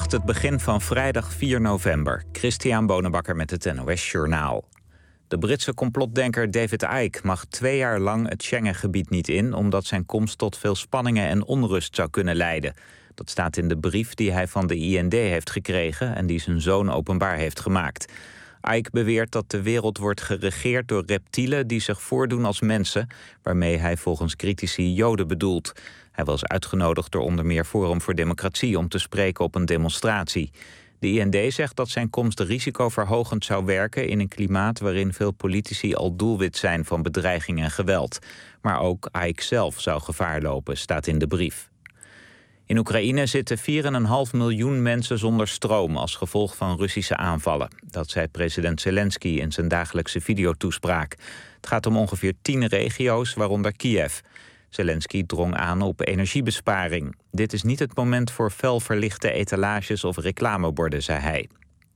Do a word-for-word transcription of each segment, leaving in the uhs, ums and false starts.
Goedenacht, het begin van vrijdag vier november. Christian Bonenbakker met het N O S Journaal. De Britse complotdenker David Icke mag twee jaar lang het Schengengebied niet in, omdat zijn komst tot veel spanningen en onrust zou kunnen leiden. Dat staat in de brief die hij van de I N D heeft gekregen en die zijn zoon openbaar heeft gemaakt. Icke beweert dat de wereld wordt geregeerd door reptielen die zich voordoen als mensen, waarmee hij volgens critici Joden bedoelt. Hij was uitgenodigd door onder meer Forum voor Democratie om te spreken op een demonstratie. De I N D zegt dat zijn komst risicoverhogend zou werken in een klimaat waarin veel politici al doelwit zijn van bedreiging en geweld. Maar ook Icke zelf zou gevaar lopen, staat in de brief. In Oekraïne zitten vier komma vijf miljoen mensen zonder stroom als gevolg van Russische aanvallen. Dat zei president Zelensky in zijn dagelijkse videotoespraak. Het gaat om ongeveer tien regio's, waaronder Kiev. Zelensky drong aan op energiebesparing. Dit is niet het moment voor fel verlichte etalages of reclameborden, zei hij.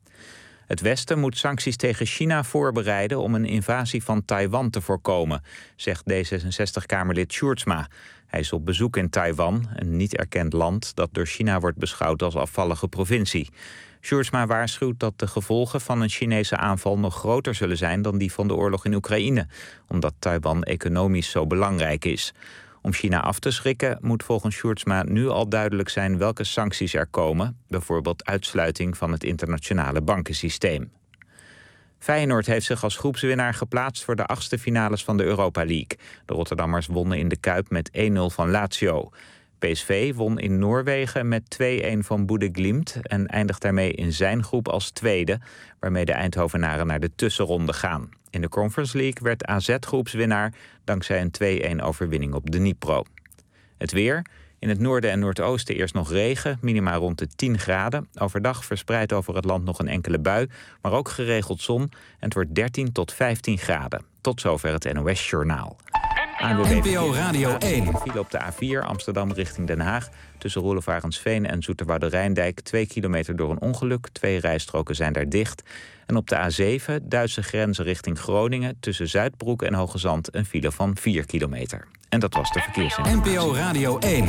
Het Westen moet sancties tegen China voorbereiden om een invasie van Taiwan te voorkomen, zegt D zesenzestig-kamerlid Sjoerdsma. Hij is op bezoek in Taiwan, een niet erkend land dat door China wordt beschouwd als afvallige provincie. Sjoerdsma waarschuwt dat de gevolgen van een Chinese aanval nog groter zullen zijn dan die van de oorlog in Oekraïne, omdat Taiwan economisch zo belangrijk is. Om China af te schrikken moet volgens Sjoerdsma nu al duidelijk zijn welke sancties er komen, bijvoorbeeld uitsluiting van het internationale bankensysteem. Feyenoord heeft zich als groepswinnaar geplaatst voor de achtste finales van de Europa League. De Rotterdammers wonnen in de Kuip met één nul van Lazio. P S V won in Noorwegen met twee-een van Bodø/Glimt en eindigt daarmee in zijn groep als tweede, waarmee de Eindhovenaren naar de tussenronde gaan. In de Conference League werd A Z groepswinnaar dankzij een twee-een overwinning op Dnipro. Het weer. In het noorden en noordoosten eerst nog regen, minima rond de tien graden. Overdag verspreid over het land nog een enkele bui, maar ook geregeld zon. En het wordt dertien tot vijftien graden. Tot zover het N O S Journaal. N P O Radio één. File op de A vier Amsterdam richting Den Haag. Tussen Roelevarensveen en Zoeterwoude-Rijndijk twee kilometer door een ongeluk. Twee rijstroken zijn daar dicht. En op de A zeven Duitse grenzen richting Groningen. Tussen Zuidbroek en Hoogezand een file van vier kilometer. En dat was de verkeersinformatie. N P O Radio één.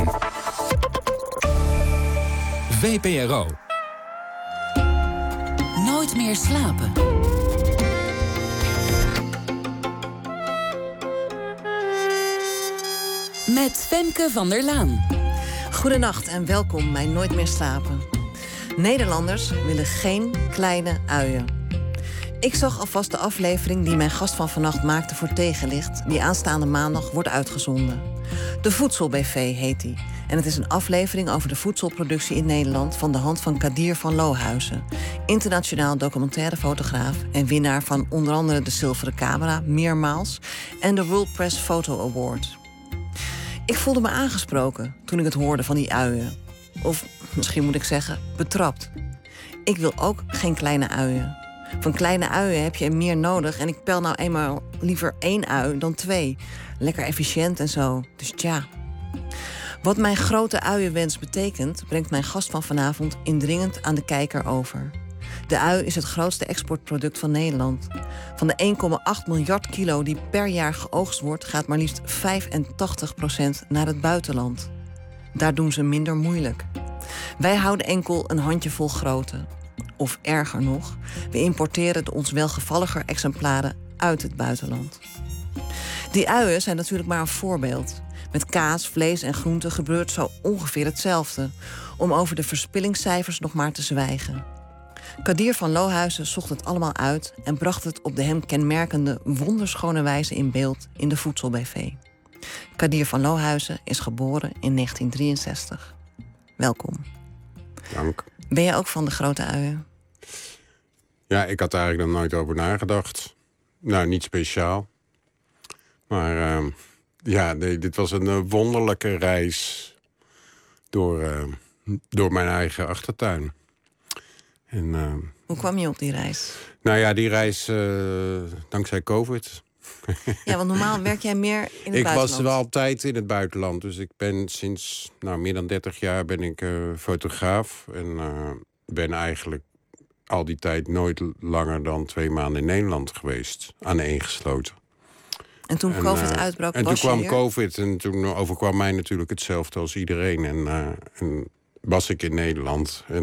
V P R O. Nooit meer slapen. Met Femke van der Laan. Goedenacht en welkom bij Nooit meer slapen. Nederlanders willen geen kleine uien. Ik zag alvast de aflevering die mijn gast van vannacht maakte voor Tegenlicht, die aanstaande maandag wordt uitgezonden. De Voedsel-B V heet die. En het is een aflevering over de voedselproductie in Nederland van de hand van Kadir van Lohuizen, internationaal documentaire fotograaf en winnaar van onder andere de Zilveren Camera, meermaals, en de World Press Photo Award. Ik voelde me aangesproken toen ik het hoorde van die uien. Of misschien moet ik zeggen, betrapt. Ik wil ook geen kleine uien. Van kleine uien heb je er meer nodig en ik pel nou eenmaal liever één ui dan twee. Lekker efficiënt en zo, dus tja. Wat mijn grote uienwens betekent, brengt mijn gast van vanavond indringend aan de kijker over. De ui is het grootste exportproduct van Nederland. Van de één komma acht miljard kilo die per jaar geoogst wordt, gaat maar liefst vijfentachtig procent naar het buitenland. Daar doen ze minder moeilijk. Wij houden enkel een handjevol grote. Of erger nog, we importeren de ons welgevalliger exemplaren uit het buitenland. Die uien zijn natuurlijk maar een voorbeeld. Met kaas, vlees en groenten gebeurt zo ongeveer hetzelfde, om over de verspillingscijfers nog maar te zwijgen. Kadir van Lohuizen zocht het allemaal uit en bracht het op de hem kenmerkende wonderschone wijze in beeld in de Voedsel-B V. Kadir van Lohuizen is geboren in negentien drieënzestig. Welkom. Dank. Ben je ook van de grote uien? Ja, ik had er eigenlijk nog nooit over nagedacht. Nou, niet speciaal. Maar uh, ja, nee, dit was een uh, wonderlijke reis door, uh, door mijn eigen achtertuin. En, uh, Hoe kwam je op die reis? Nou ja, die reis uh, dankzij COVID. Ja, want normaal werk jij meer in het ik buitenland. Ik was wel altijd in het buitenland. Dus ik ben sinds nou, meer dan dertig jaar ben ik uh, fotograaf. En uh, ben eigenlijk al die tijd nooit langer dan twee maanden in Nederland geweest. Aaneengesloten. En toen en, COVID uh, uitbrak, En was toen kwam je hier? COVID en toen overkwam mij natuurlijk hetzelfde als iedereen. En, uh, en was ik in Nederland. En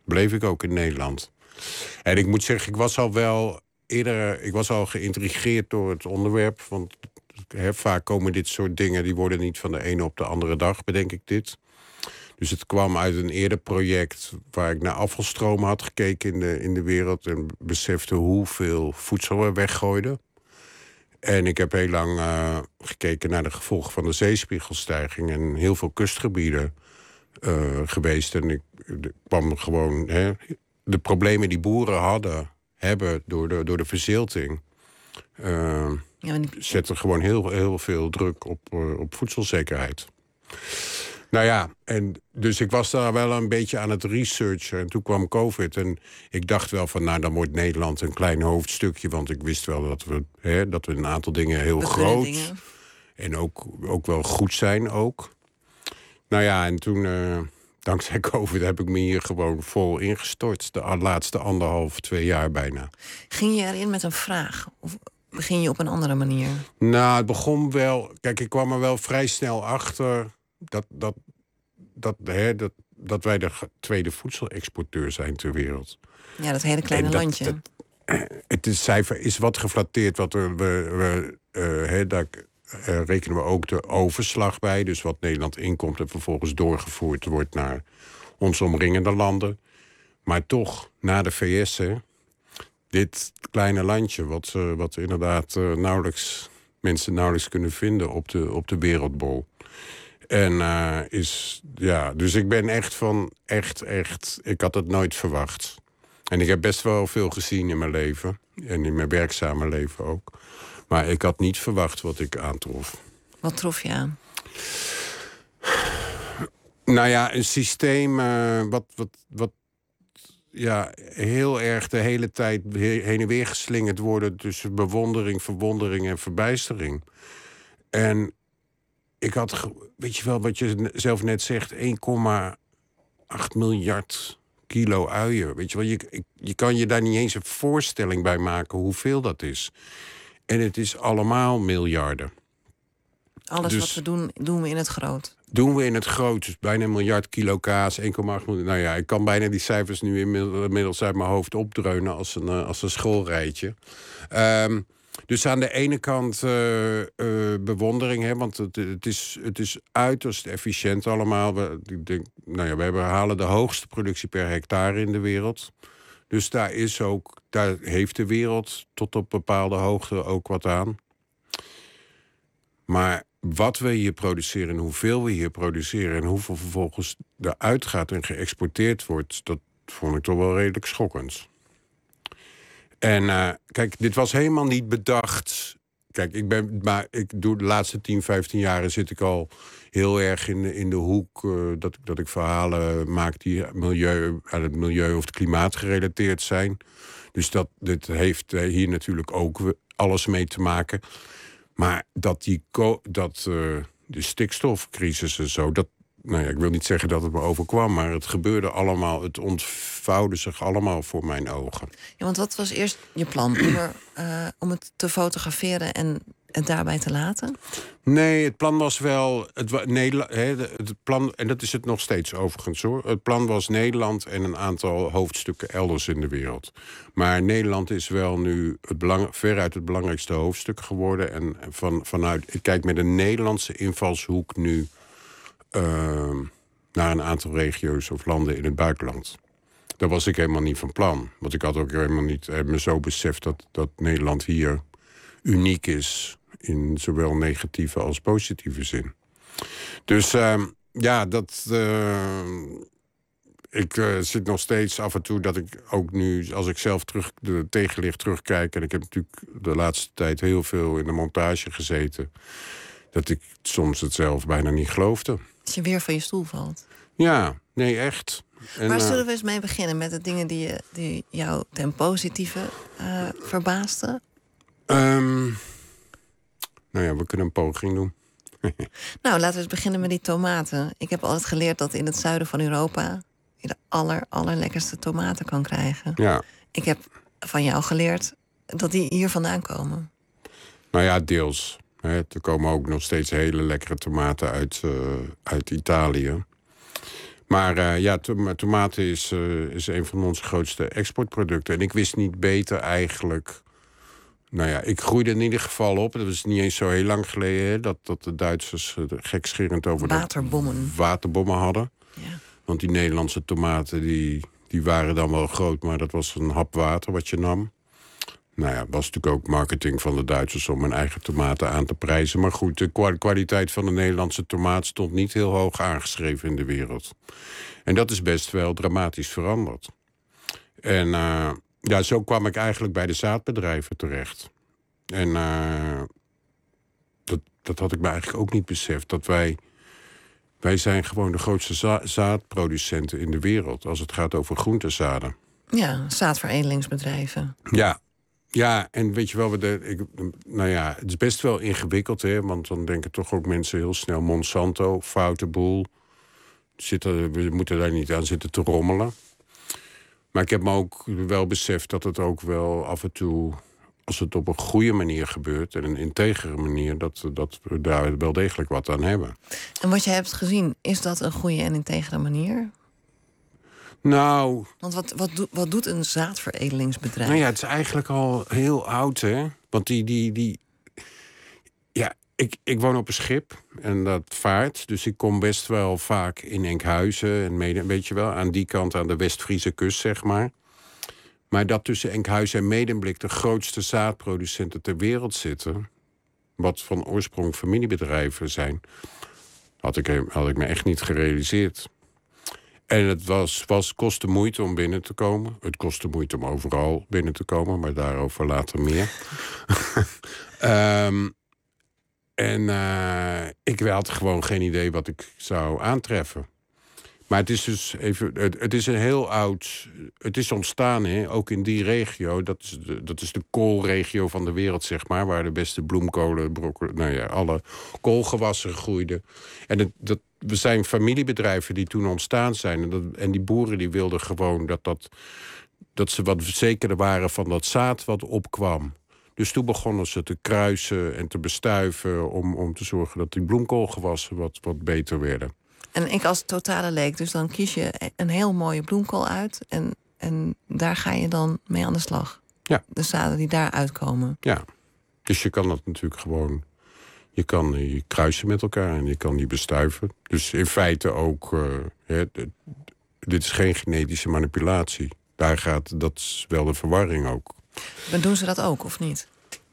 bleef ik ook in Nederland. En ik moet zeggen, ik was al wel eerder... ik was al geïntrigeerd door het onderwerp. Want he, vaak komen dit soort dingen... die worden niet van de ene op de andere dag, bedenk ik dit. Dus het kwam uit een eerder project... waar ik naar afvalstromen had gekeken in de, in de wereld... en besefte hoeveel voedsel we weggooiden. En ik heb heel lang uh, gekeken naar de gevolgen van de zeespiegelstijging... en heel veel kustgebieden uh, geweest. En ik, ik kwam gewoon... Hè, de problemen die boeren hadden, hebben door de, door de verzilting... Uh, ja, die... zetten gewoon heel, heel veel druk op, uh, op voedselzekerheid. Nou ja, en dus ik was daar wel een beetje aan het researchen. En toen kwam COVID en ik dacht wel van... nou, dan wordt Nederland een klein hoofdstukje. Want ik wist wel dat we, hè, dat we een aantal dingen heel dat groot... Dingen. en ook, ook wel goed zijn ook. Nou ja, en toen... Uh, dankzij COVID heb ik me hier gewoon vol ingestort. De laatste anderhalf, twee jaar bijna. Ging je erin met een vraag? Of begin je op een andere manier? Nou, het begon wel... Kijk, ik kwam er wel vrij snel achter... dat, dat, dat, hè, dat, dat wij de tweede voedselexporteur zijn ter wereld. Ja, dat hele kleine dat, landje. Dat, het is, cijfer is wat geflatteerd. Wat we, we, we, uh, hè, daar uh, rekenen we ook de overslag bij. Dus wat Nederland inkomt en vervolgens doorgevoerd wordt... naar onze omringende landen. Maar toch, na de V S... Hè, dit kleine landje, wat, uh, wat inderdaad uh, nauwelijks... mensen nauwelijks kunnen vinden op de, op de wereldbol... En uh, is, ja, dus ik ben echt van, echt, echt, ik had het nooit verwacht. En ik heb best wel veel gezien in mijn leven. En in mijn werkzame leven ook. Maar ik had niet verwacht wat ik aantrof. Wat trof je aan? Nou ja, een systeem uh, wat, wat, wat ja, heel erg de hele tijd heen en weer geslingerd worden... tussen bewondering, verwondering en verbijstering. En... Ik had, weet je wel, wat je zelf net zegt... één komma acht miljard kilo uien. Weet je wel, je, je kan je daar niet eens een voorstelling bij maken... hoeveel dat is. En het is allemaal miljarden. Alles dus, wat we doen, doen we in het groot. Doen we in het groot. Dus bijna een miljard kilo kaas, één komma acht miljard... Nou ja, ik kan bijna die cijfers nu inmiddels uit mijn hoofd opdreunen... als een, als een schoolrijtje. Um, Dus aan de ene kant uh, uh, bewondering, hè, want het, het, is, het is uiterst efficiënt allemaal. We, ik denk, nou ja, we hebben, halen de hoogste productie per hectare in de wereld. Dus daar, is ook, daar heeft de wereld tot op bepaalde hoogte ook wat aan. Maar wat we hier produceren en hoeveel we hier produceren... en hoeveel vervolgens eruit gaat en geëxporteerd wordt... dat vond ik toch wel redelijk schokkend. En uh, kijk, dit was helemaal niet bedacht. Kijk, ik ben, maar ik doe de laatste tien, vijftien jaren zit ik al heel erg in de, in de hoek... Uh, dat, dat ik verhalen maak die milieu, aan het milieu of het klimaat gerelateerd zijn. Dus dat, dit heeft hier natuurlijk ook alles mee te maken. Maar dat, die, dat uh, de stikstofcrisis en zo... Dat, nou ja, ik wil niet zeggen dat het me overkwam, maar het gebeurde allemaal... het ontvouwde zich allemaal voor mijn ogen. Ja, want wat was eerst je plan? Om, er, uh, om het te fotograferen en het daarbij te laten? Nee, het plan was wel... Het, Nederland, hè, het plan, en dat is het nog steeds overigens, hoor. Het plan was Nederland en een aantal hoofdstukken elders in de wereld. Maar Nederland is wel nu het belang, veruit het belangrijkste hoofdstuk geworden. En van, vanuit, ik kijk met een Nederlandse invalshoek nu... Uh, naar een aantal regio's of landen in het buitenland. Daar was ik helemaal niet van plan. Want ik had ook helemaal niet eh, me zo beseft dat, dat Nederland hier uniek is... in zowel negatieve als positieve zin. Dus uh, ja, dat... Uh, ik uh, zit nog steeds af en toe dat ik ook nu... als ik zelf terug de tegenlicht terugkijk... en ik heb natuurlijk de laatste tijd heel veel in de montage gezeten... dat ik soms het zelf bijna niet geloofde. Als je weer van je stoel valt. Ja, nee, echt. En, Waar uh, zullen we eens mee beginnen? Met de dingen die, je, die jou ten positieve uh, verbaasden? Um, nou ja, we kunnen een poging doen. Nou, laten we eens beginnen met die tomaten. Ik heb altijd geleerd dat in het zuiden van Europa... je de aller, allerlekkerste tomaten kan krijgen. Ja. Ik heb van jou geleerd dat die hier vandaan komen. Nou ja, deels. Hè, er komen ook nog steeds hele lekkere tomaten uit, uh, uit Italië. Maar uh, ja, to- tomaten is, uh, is een van onze grootste exportproducten. En ik wist niet beter eigenlijk... Nou ja, ik groeide in ieder geval op. Dat was niet eens zo heel lang geleden... Hè, dat, dat de Duitsers uh, gekscherend over waterbommen. waterbommen hadden. Ja. Want die Nederlandse tomaten die, die waren dan wel groot... maar dat was een hap water wat je nam. Nou ja, het was natuurlijk ook marketing van de Duitsers... om hun eigen tomaten aan te prijzen. Maar goed, de kwaliteit van de Nederlandse tomaat... stond niet heel hoog aangeschreven in de wereld. En dat is best wel dramatisch veranderd. En uh, ja, zo kwam ik eigenlijk bij de zaadbedrijven terecht. En uh, dat, dat had ik me eigenlijk ook niet beseft. Dat wij... Wij zijn gewoon de grootste za- zaadproducenten in de wereld... als het gaat over groentezaden. Ja, zaadveredelingsbedrijven. Ja. Ja, en weet je wel, we de, ik, nou ja, het is best wel ingewikkeld, hè? Want dan denken toch ook mensen heel snel... Monsanto, foute boel. Zitten, we moeten daar niet aan zitten te rommelen. Maar ik heb me ook wel beseft dat het ook wel af en toe... als het op een goede manier gebeurt en een integere manier... Dat, dat we daar wel degelijk wat aan hebben. En wat je hebt gezien, is dat een goede en integere manier? Nou... Want wat, wat, do, wat doet een zaadveredelingsbedrijf? Nou ja, het is eigenlijk al heel oud, hè? Want die... die, die ja, ik, ik woon op een schip en dat vaart. Dus ik kom best wel vaak in Enkhuizen en Mede, weet je wel... aan die kant, aan de West-Friese kust, zeg maar... Maar dat tussen Enkhuizen en Medemblik de grootste zaadproducenten ter wereld zitten... wat van oorsprong familiebedrijven zijn... had ik, had ik me echt niet gerealiseerd. En het was, was, kostte moeite om binnen te komen. Het kostte moeite om overal binnen te komen, maar daarover later meer. um, en uh, ik had gewoon geen idee wat ik zou aantreffen. Maar het is dus even, het, het is een heel oud... Het is ontstaan, hè, ook in die regio. Dat is, de, dat is de koolregio van de wereld, zeg maar... waar de beste bloemkolen, brokken, nou ja, alle koolgewassen groeiden. En het, dat, we zijn familiebedrijven die toen ontstaan zijn. En, dat, en die boeren die wilden gewoon dat, dat, dat ze wat zekerder waren... van dat zaad wat opkwam. Dus toen begonnen ze te kruisen en te bestuiven... om, om te zorgen dat die bloemkoolgewassen wat, wat beter werden. En ik als totale leek, dus dan kies je een heel mooie bloemkool uit... en, en daar ga je dan mee aan de slag. Ja. De zaden die daar uitkomen. Ja, dus je kan dat natuurlijk gewoon... Je kan die kruisen met elkaar en je kan die bestuiven. Dus in feite ook... Uh, hè, dit is geen genetische manipulatie. Daar gaat, dat is wel de verwarring ook. Maar doen ze dat ook, of niet?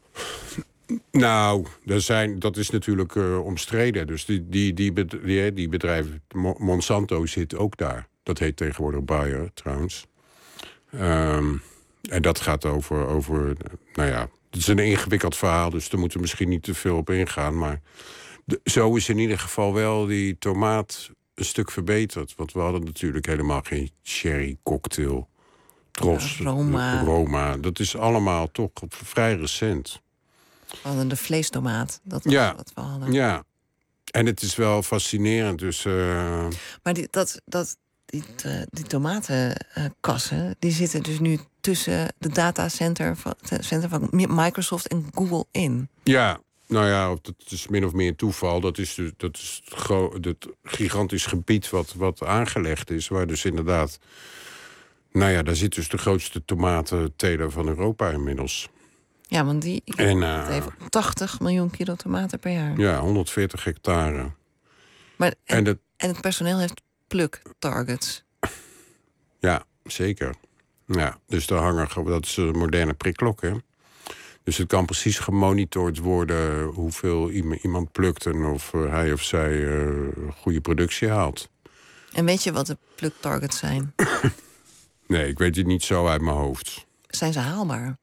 Nou, er zijn, dat is natuurlijk uh, omstreden. Dus die, die, die, die, die bedrijven... Monsanto zit ook daar. Dat heet tegenwoordig Bayer, trouwens. Um, en dat gaat over, over... Nou ja, het is een ingewikkeld verhaal... dus daar moeten we misschien niet te veel op ingaan. Maar de, zo is in ieder geval wel die tomaat een stuk verbeterd. Want we hadden natuurlijk helemaal geen sherry cocktail... Tros, ja, Roma. Roma. Dat is allemaal toch vrij recent. We hadden de vleestomaat, dat was ja, wat we hadden. Ja, en het is wel fascinerend. Dus, uh... Maar die, dat, dat, die, die tomatenkassen, die zitten dus nu tussen de datacenter van, center van Microsoft en Google in. Ja, nou ja, dat is min of meer toeval. Dat is, dus, dat is het, gro- het gigantisch gebied wat, wat aangelegd is, waar dus inderdaad... Nou ja, daar zit dus de grootste tomatenteler van Europa inmiddels. Ja, want die en, uh, heeft tachtig miljoen kilo tomaten per jaar. Ja, honderdveertig hectare. Maar, en, en, het, en het personeel heeft pluk targets. Ja, zeker. Ja, dus daar hangen, dat is een moderne prikklok, hè. Dus het kan precies gemonitord worden hoeveel iemand plukt... en of hij of zij uh, goede productie haalt. En weet je wat de pluk targets zijn? Nee, ik weet het niet zo uit mijn hoofd. Zijn ze haalbaar?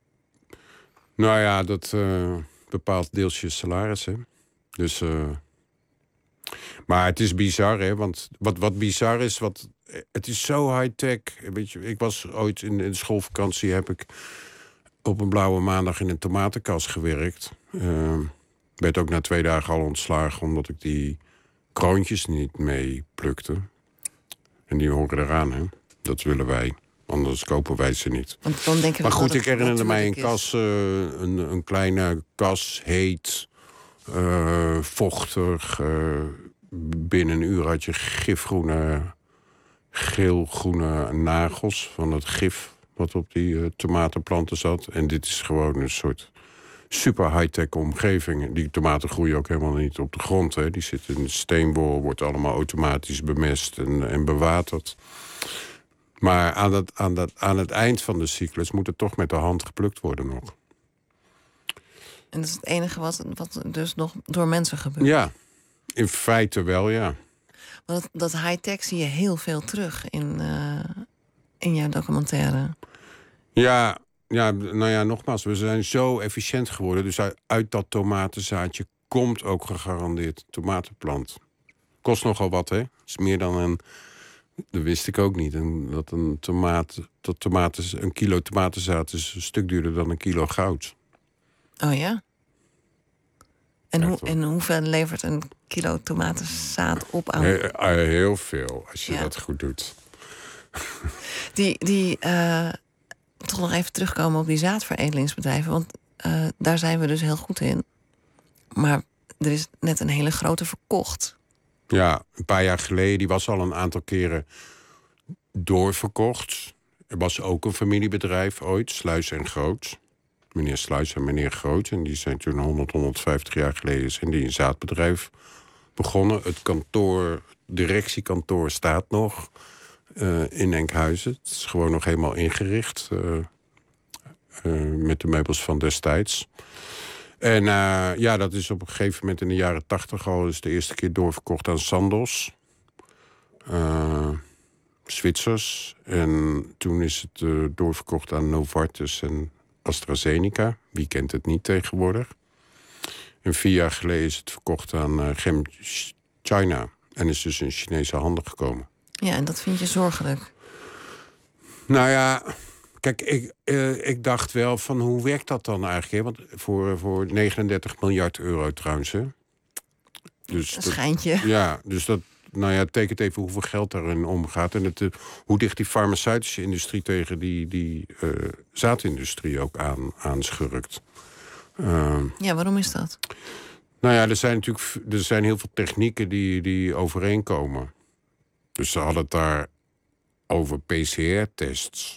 Nou ja, dat uh, bepaalt deels je salaris, hè. Dus, uh... maar het is bizar, hè. Want wat, wat bizar is, wat... het is zo high-tech. Weet je, ik was ooit in, in de schoolvakantie... heb ik op een blauwe maandag in een tomatenkas gewerkt. Uh, werd ook na twee dagen al ontslagen... omdat ik die kroontjes niet mee plukte. En die horen eraan, hè. Dat willen wij. Anders kopen wij ze niet. Want dan denk je maar goed, dat ik herinnerde mij een kas, uh, een, een kleine kas, heet, uh, vochtig. Uh, binnen een uur had je gifgroene geel-groene nagels van het gif wat op die uh, tomatenplanten zat. En dit is gewoon een soort super high-tech omgeving. Die tomaten groeien ook helemaal niet op de grond. Hè. Die zitten in de steenbol, wordt allemaal automatisch bemest en, en bewaterd. Maar aan het, aan, dat, aan het eind van de cyclus moet het toch met de hand geplukt worden nog. En dat is het enige wat, wat dus nog door mensen gebeurt? Ja, in feite wel, ja. Want dat high-tech zie je heel veel terug in, uh, in jouw documentaire. Ja, ja, nou ja, nogmaals, we zijn zo efficiënt geworden. Dus uit, uit dat tomatenzaadje komt ook gegarandeerd tomatenplant. Kost nogal wat, hè? Het is meer dan een... Dat wist ik ook niet. En dat een tomaat, dat tomaten, een kilo tomatenzaad is een stuk duurder dan een kilo goud. Oh ja? En, hoe, en hoeveel levert een kilo tomatenzaad op aan? Heel, heel veel, als je ja. dat goed doet. Die, die uh, toch nog even terugkomen op die zaadveredelingsbedrijven. Want uh, daar zijn we dus heel goed in. Maar er is net een hele grote verkocht. Ja, een paar jaar geleden, die was al een aantal keren doorverkocht. Er was ook een familiebedrijf ooit, Sluis en Groot. Meneer Sluis en meneer Groot. En die zijn toen honderd, honderdvijftig jaar geleden zijn die een zaadbedrijf begonnen. Het kantoor, directiekantoor staat nog uh, in Enkhuizen. Het is gewoon nog helemaal ingericht. Uh, uh, met de meubels van destijds. En uh, ja, dat is op een gegeven moment in de jaren tachtig al is de eerste keer doorverkocht aan Sandoz. Uh, Zwitsers. En toen is het uh, doorverkocht aan Novartis en AstraZeneca. Wie kent het niet tegenwoordig? En vier jaar geleden is het verkocht aan uh, Gem China. En is dus in Chinese handen gekomen. Ja, en dat vind je zorgelijk? Nou ja... Kijk, ik, uh, ik dacht wel van hoe werkt dat dan eigenlijk? Hè? Want voor, voor negenendertig miljard euro trouwens. Hè? Dus een schijntje. Dat, ja, dus dat nou ja, tekent even hoeveel geld daarin omgaat. En het, uh, hoe dicht die farmaceutische industrie tegen die, die uh, zaadindustrie ook aan, aanschurkt. Uh, ja, waarom is dat? Nou ja, er zijn natuurlijk er zijn heel veel technieken die, die overeenkomen. Dus ze hadden het daar over P C R-tests.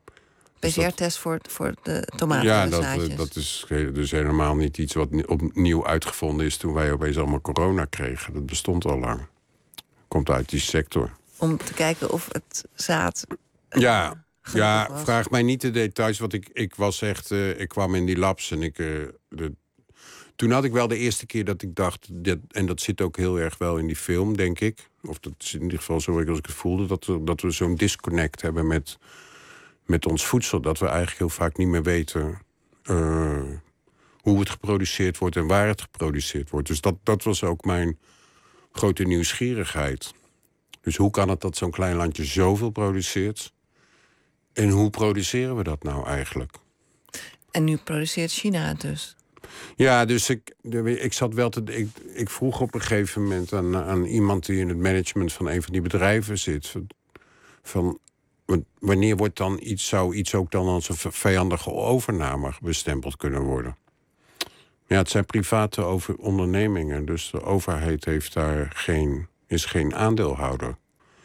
P C R-test voor, voor de tomaten ja, en de dat, zaadjes. dat is dus helemaal niet iets wat opnieuw uitgevonden is toen wij opeens allemaal corona kregen. Dat bestond al lang. Komt uit die sector. Om te kijken of het zaad... Ja, ja was. Vraag mij niet de details. Want ik, ik was echt... Uh, ik kwam in die labs en ik... Uh, de, toen had ik wel de eerste keer dat ik dacht... Dat, en dat zit ook heel erg wel in die film, denk ik. Of dat is in ieder geval zo als ik het voelde. Dat, dat we zo'n disconnect hebben met... met ons voedsel, dat we eigenlijk heel vaak niet meer weten uh, hoe het geproduceerd wordt en waar het geproduceerd wordt. Dus dat, dat was ook mijn grote nieuwsgierigheid. Dus hoe kan het dat zo'n klein landje zoveel produceert? En hoe produceren we dat nou eigenlijk? En nu produceert China het dus? Ja, dus ik, ik zat wel te... Ik, ik vroeg op een gegeven moment aan, aan iemand die in het management van een van die bedrijven zit... van wanneer wordt dan iets, zou iets ook dan als een vijandige overname bestempeld kunnen worden? Ja, het zijn private over ondernemingen, dus de overheid heeft daar geen, is geen aandeelhouder.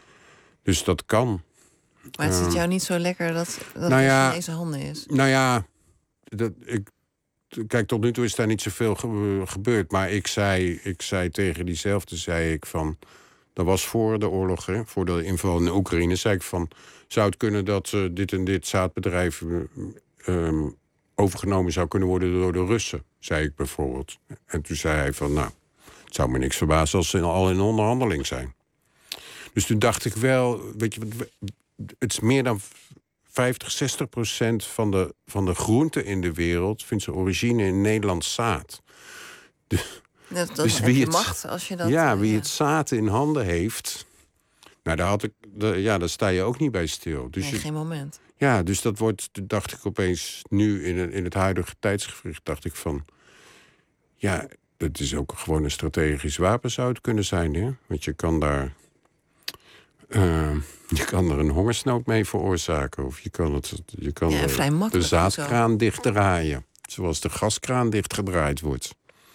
Dus dat kan. Maar het uh, zit jou niet zo lekker dat, dat nou ja, het in Chinese handen is? Nou ja, dat, ik, kijk, tot nu toe is daar niet zoveel ge, gebeurd. Maar ik zei, ik zei tegen diezelfde, zei ik van... Dat was voor de oorlog, hè, voor de inval in de Oekraïne. Zei ik van, zou het kunnen dat uh, dit en dit zaadbedrijf... Uh, um, overgenomen zou kunnen worden door de Russen? Zei ik bijvoorbeeld. En toen zei hij van, nou, het zou me niks verbazen... als ze al in onderhandeling zijn. Dus toen dacht ik wel, weet je... Het is meer dan vijftig, zestig procent van de, van de groenten in de wereld... vindt zijn origine in Nederlands zaad. Dus... Dat, dat dus heb wie je het, macht als je dat... Ja, wie ja. het zaad in handen heeft... Nou, daar, had ik, daar, ja, daar sta je ook niet bij stil. Dus nee, je, geen moment. Ja, dus dat wordt, dacht ik opeens... Nu in het, in het huidige tijdsgevricht dacht ik van... Ja, dat is ook gewoon een strategisch wapen zou het kunnen zijn. Hè? Want je kan daar... Uh, je kan er een hongersnood mee veroorzaken. Of je kan, het, je kan ja, vrij de, de zaadkraan zo. dichtdraaien. Zoals de gaskraan dichtgedraaid wordt.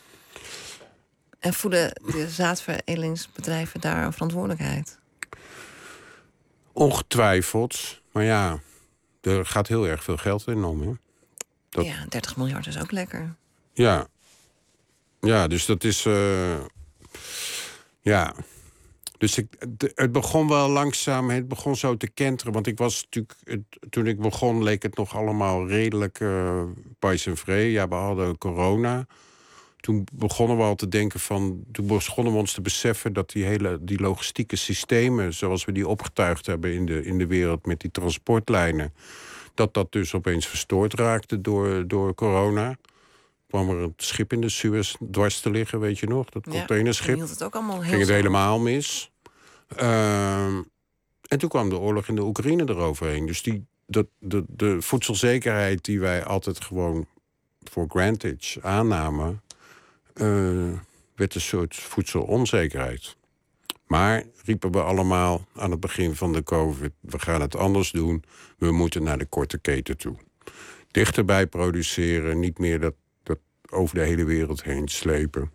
En voelen de zaadveredelingsbedrijven daar een verantwoordelijkheid? Ongetwijfeld. Maar ja, er gaat heel erg veel geld in om. Hè? Dat... Ja, dertig miljard is ook lekker. Ja. Ja, dus dat is... Uh... Ja... Dus ik, het begon wel langzaam, het begon zo te kenteren. Want ik was natuurlijk, het, toen ik begon leek het nog allemaal redelijk uh, pais en vree. Ja, we hadden corona. Toen begonnen we al te denken van, toen begonnen we ons te beseffen dat die hele die logistieke systemen, zoals we die opgetuigd hebben in de, in de wereld met die transportlijnen, dat dat dus opeens verstoord raakte door, door corona. Kwam er een schip in de Suez dwars te liggen, weet je nog? Dat containerschip. Ja, het ook allemaal heel ging het zo. helemaal mis. Uh, en toen kwam de oorlog in de Oekraïne eroverheen. Dus die, de, de, de voedselzekerheid die wij altijd gewoon voor granted aannamen, Uh, werd een soort voedselonzekerheid. Maar riepen we allemaal aan het begin van de COVID, we gaan het anders doen. We moeten naar de korte keten toe. Dichterbij produceren, niet meer dat, dat over de hele wereld heen slepen.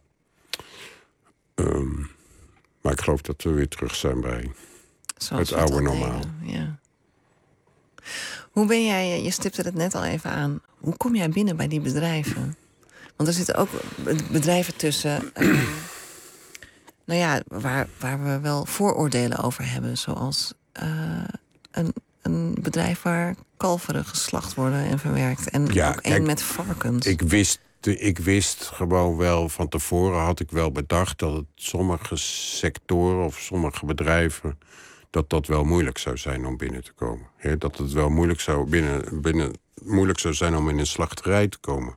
Um, maar ik geloof dat we weer terug zijn bij Zoals het oude normaal. Ja. Hoe ben jij, je stipte het net al even aan, hoe kom jij binnen bij die bedrijven? Want er zitten ook bedrijven tussen, uh, nou ja, waar, waar we wel vooroordelen over hebben. Zoals uh, een, een bedrijf waar kalveren geslacht worden en verwerkt. En ja, ook één met varkens. Ik wist, ik wist gewoon wel, van tevoren had ik wel bedacht dat het sommige sectoren of sommige bedrijven, dat dat wel moeilijk zou zijn om binnen te komen. He, dat het wel moeilijk zou, binnen, binnen, moeilijk zou zijn om in een slachterij te komen.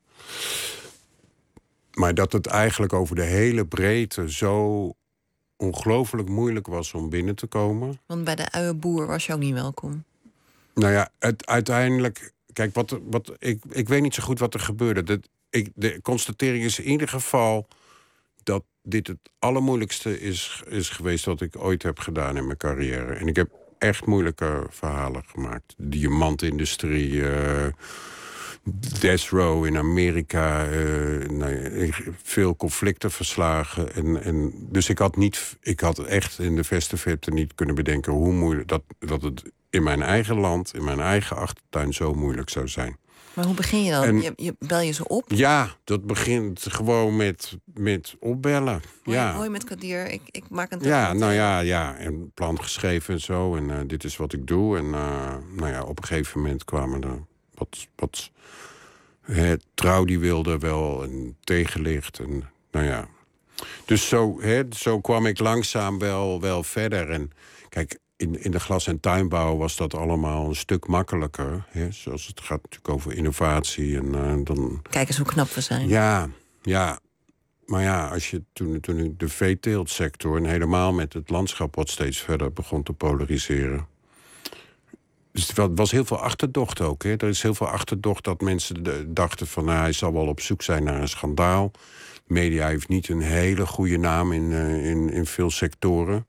Maar dat het eigenlijk over de hele breedte zo ongelooflijk moeilijk was om binnen te komen. Want bij de uienboer was je ook niet welkom. Nou ja, het, uiteindelijk... Kijk, wat, wat, ik, ik weet niet zo goed wat er gebeurde. Dat, ik, de constatering is in ieder geval dat dit het allermoeilijkste is, is geweest wat ik ooit heb gedaan in mijn carrière. En ik heb echt moeilijke verhalen gemaakt. De diamantindustrie, uh, Death Row in Amerika, uh, nou ja, veel conflicten verslagen. En, en, dus ik had, niet, ik had echt in de verste verte niet kunnen bedenken hoe moeilijk dat, dat het in mijn eigen land, in mijn eigen achtertuin zo moeilijk zou zijn. Maar hoe begin je dan? En, je, je bel je ze op? Ja, dat begint gewoon met, met opbellen. Hoi, ja. hoi met Kadir, ik, ik maak een... Ja, nou ja, ja, een plan geschreven en zo. En uh, dit is wat ik doe. En uh, nou ja, op een gegeven moment kwamen er wat... wat hè, Trouw die wilde wel een tegenlicht. En nou ja. Dus zo, hè, zo kwam ik langzaam wel, wel verder. En kijk, in, in de glas- en tuinbouw was dat allemaal een stuk makkelijker. Hè? Zoals het gaat natuurlijk over innovatie. En, uh, dan... Kijk eens hoe knap we zijn. Ja, ja. Maar ja, als je toen, toen de veeteeltsector en helemaal met het landschap wat steeds verder begon te polariseren. Dus er was heel veel achterdocht ook. Hè? Er is heel veel achterdocht dat mensen dachten van nou, hij zal wel op zoek zijn naar een schandaal. De media heeft niet een hele goede naam in, uh, in, in veel sectoren.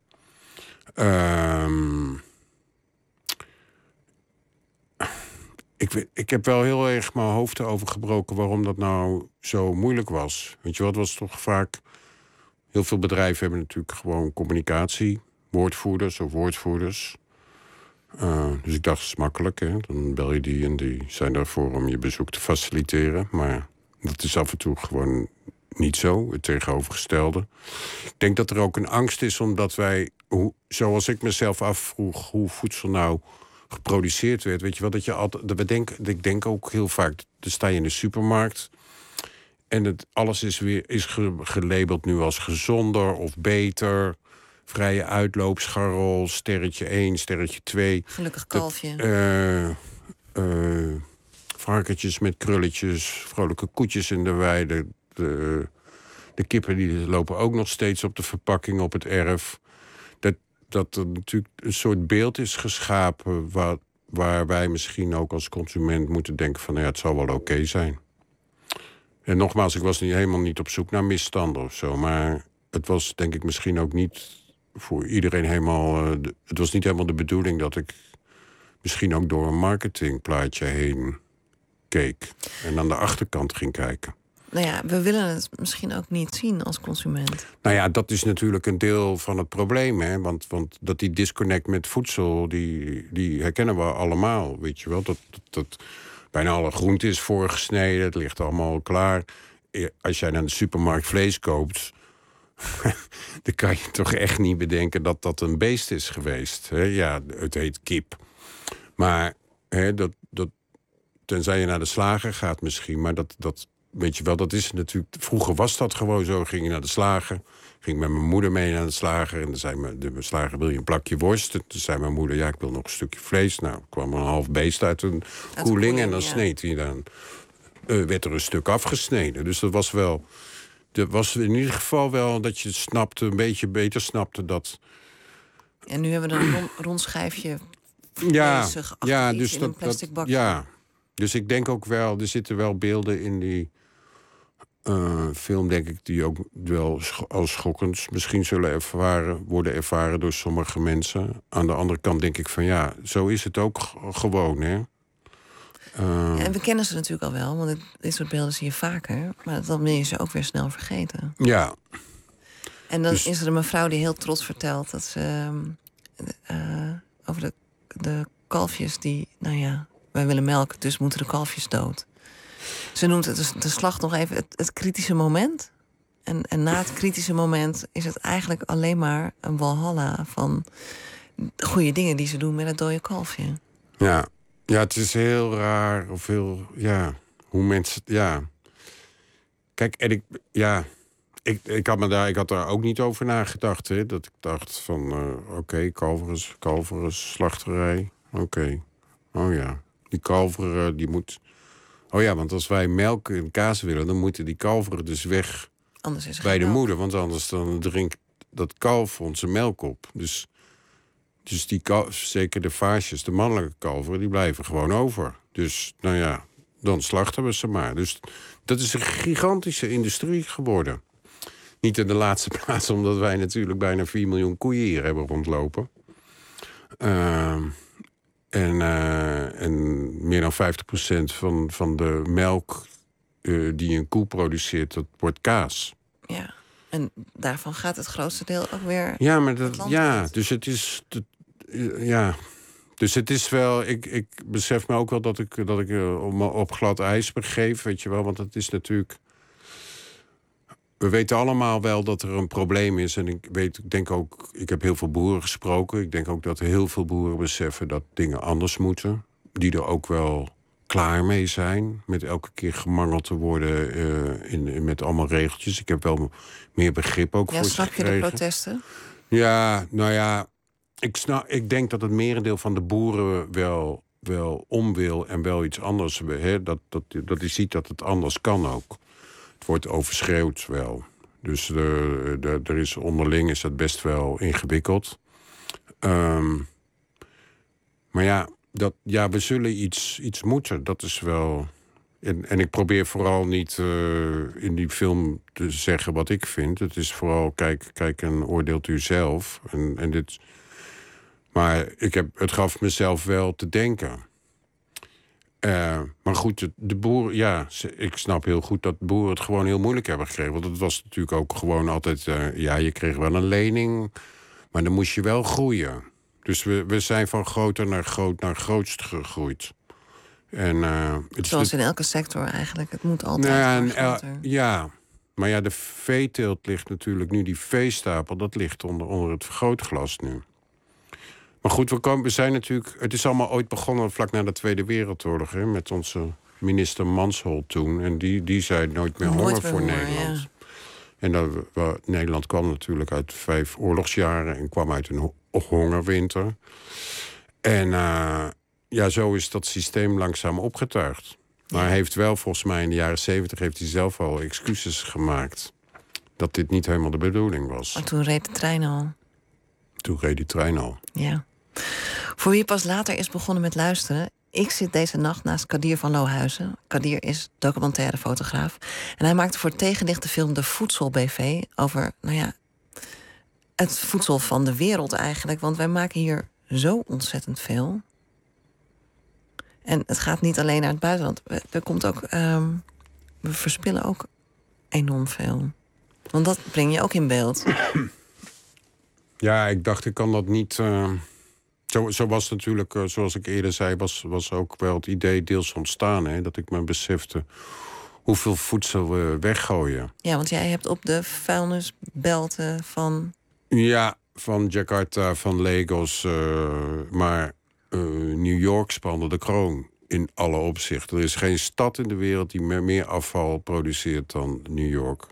Um, ik, weet, ik heb wel heel erg mijn hoofd erover gebroken waarom dat nou zo moeilijk was. Weet je wat, was toch vaak... Heel veel bedrijven hebben natuurlijk gewoon communicatie, woordvoerders of woordvoerders. Uh, dus ik dacht, dat is makkelijk, hè? Dan bel je die en die zijn daarvoor om je bezoek te faciliteren. Maar dat is af en toe gewoon niet zo, het tegenovergestelde. Ik denk dat er ook een angst is omdat wij, hoe, zoals ik mezelf afvroeg hoe voedsel nou geproduceerd werd. Weet je wel, dat je altijd, we denken, ik denk ook heel vaak, dan sta je in de supermarkt en het, alles is weer is ge, gelabeld nu als gezonder of beter. Vrije uitloop, scharrel, sterretje één, sterretje twee. Gelukkig kalfje. Dat, uh, uh, varkentjes met krulletjes, vrolijke koetjes in de weide. De, de kippen die lopen ook nog steeds op de verpakking op het erf. Dat, dat er natuurlijk een soort beeld is geschapen waar, waar wij misschien ook als consument moeten denken van nou ja, het zal wel oké okay zijn. En nogmaals, ik was niet, helemaal niet op zoek naar misstanden of zo. Maar het was denk ik misschien ook niet voor iedereen helemaal... Uh, de, het was niet helemaal de bedoeling dat ik misschien ook door een marketingplaatje heen keek. En aan de achterkant ging kijken. nou ja, we willen het misschien ook niet zien als consument. Nou ja, dat is natuurlijk een deel van het probleem. Hè? Want, want dat die disconnect met voedsel, die, die herkennen we allemaal. Weet je wel, dat, dat, dat bijna alle groente is voorgesneden. Het ligt allemaal klaar. Als jij naar de supermarkt vlees koopt, dan kan je toch echt niet bedenken dat dat een beest is geweest. Hè? Ja, het heet kip. Maar hè, dat, dat, tenzij je naar de slager gaat misschien, maar dat, dat weet je wel, dat is natuurlijk. Vroeger was dat gewoon zo. Ging je naar de slager. Ging met mijn moeder mee naar de slager. En dan zei me, de slager, wil je een plakje worst? Toen zei mijn moeder, ja, ik wil nog een stukje vlees. Nou, kwam er een half beest uit een uit koeling. En dan ja. sneed hij dan. Uh, werd er een stuk afgesneden. Dus dat was wel. Dat was in ieder geval wel dat je snapte, een beetje beter snapte dat. En nu hebben we een rond, rond schijfje. Ja, ja, dus in dat, een plastic dat, bakje. ja. Dus ik denk ook wel, er zitten wel beelden in die uh, film, denk ik, die ook wel als schokkend misschien zullen ervaren, worden ervaren door sommige mensen. Aan de andere kant denk ik van ja, zo is het ook g- gewoon, hè. Uh, ja, en we kennen ze natuurlijk al wel, want dit, dit soort beelden zie je vaker. Maar dan ben je ze ook weer snel vergeten. Ja. En dan dus, is er een mevrouw die heel trots vertelt dat ze uh, over de, de kalfjes die, nou ja, wij willen melken, dus moeten de kalfjes dood. Ze noemt het dus de slag nog even het, het kritische moment. En, en na het kritische moment is het eigenlijk alleen maar een walhalla van goede dingen die ze doen met het dode kalfje. Ja. Ja, het is heel raar of heel, ja, hoe mensen, ja. Kijk, en ik, ja, ik, ik, had me daar, ik had daar ook niet over nagedacht, hè. Dat ik dacht van, uh, oké, okay, kalveren, kalveren, slachterij, oké. Okay. Oh ja, die kalveren, die moet, oh ja, want als wij melk en kaas willen, dan moeten die kalveren dus weg anders is er bij de melk. moeder. Want anders dan drinkt dat kalf onze melk op. Dus... Dus die kalf, zeker de vaasjes, de mannelijke kalveren, die blijven gewoon over. Dus, nou ja, dan slachten we ze maar. Dus dat is een gigantische industrie geworden. Niet in de laatste plaats, omdat wij natuurlijk bijna vier miljoen koeien hier hebben rondlopen. Uh, en, uh, en meer dan vijftig procent van, van de melk uh, die een koe produceert, dat wordt kaas. Ja. En daarvan gaat het grootste deel ook weer. Ja, maar dat, ja, dus het is. Dat, ja, dus het is wel. Ik, ik besef me ook wel dat ik, dat ik uh, me op glad ijs begeef, weet je wel. Want het is natuurlijk. We weten allemaal wel dat er een probleem is. En ik weet, ik denk ook. Ik heb heel veel boeren gesproken. Ik denk ook dat heel veel boeren beseffen dat dingen anders moeten. Die er ook wel klaar mee zijn. Met elke keer gemangeld te worden uh, in, in, met allemaal regeltjes. Ik heb wel meer begrip ook ja, voor snap je de protesten? Ja, nou ja, ik, snap, ik denk dat het merendeel van de boeren wel, wel om wil en wel iets anders. Hè, dat, dat, dat je ziet dat het anders kan ook. Het wordt overschreeuwd wel. Dus de, de, er is onderling is dat best wel ingewikkeld. Um, maar ja, dat, ja, we zullen iets, iets moeten. Dat is wel. En, en ik probeer vooral niet uh, in die film te zeggen wat ik vind. Het is vooral, kijk, kijk en oordeelt u zelf. En, en dit, maar ik heb, het gaf mezelf wel te denken. Uh, maar goed, de, de boeren, ja, ik snap heel goed dat boeren het gewoon heel moeilijk hebben gekregen. Want het was natuurlijk ook gewoon altijd, uh, ja, je kreeg wel een lening, maar dan moest je wel groeien. Dus we, we zijn van groter naar groot naar grootst gegroeid. En, uh, het Zoals de, in elke sector eigenlijk. Het moet altijd nou ja, maar en, groter. Uh, ja, maar ja, de veeteelt ligt natuurlijk nu, die veestapel, dat ligt onder, onder het vergrootglas nu. Maar goed, we, komen, we zijn natuurlijk. Het is allemaal ooit begonnen vlak na de Tweede Wereldoorlog, hè, met onze minister Mansholt toen. En die, die zei nooit meer Nooit honger meer voor honger, Nederland. Ja. En dat, we, Nederland kwam natuurlijk uit vijf oorlogsjaren en kwam uit een ho- hongerwinter. En uh, ja, zo is dat systeem langzaam opgetuigd. Maar hij heeft wel, volgens mij in de jaren zeventig, heeft hij zelf al excuses gemaakt dat dit niet helemaal de bedoeling was. Maar toen reed de trein al. Toen reed die trein al. Ja. Voor wie pas later is begonnen met luisteren, ik zit deze nacht naast Kadir van Lohuizen. Kadir is documentairefotograaf. En hij maakte voor Tegenlicht de film De Voedsel B V over, nou ja, het voedsel van de wereld eigenlijk. Want wij maken hier zo ontzettend veel. En het gaat niet alleen naar het buitenland. Er komt ook, um, we verspillen ook enorm veel. Want dat breng je ook in beeld. Ja, ik dacht, ik kan dat niet... Uh... Zo, zo was natuurlijk, uh, zoals ik eerder zei... Was, was ook wel het idee deels ontstaan. Hè, dat ik me besefte hoeveel voedsel we weggooien. Ja, want jij hebt op de vuilnisbelten van... Ja, van Jakarta, van Lagos. Uh, maar uh, New York spande de kroon in alle opzichten. Er is geen stad in de wereld die meer afval produceert dan New York.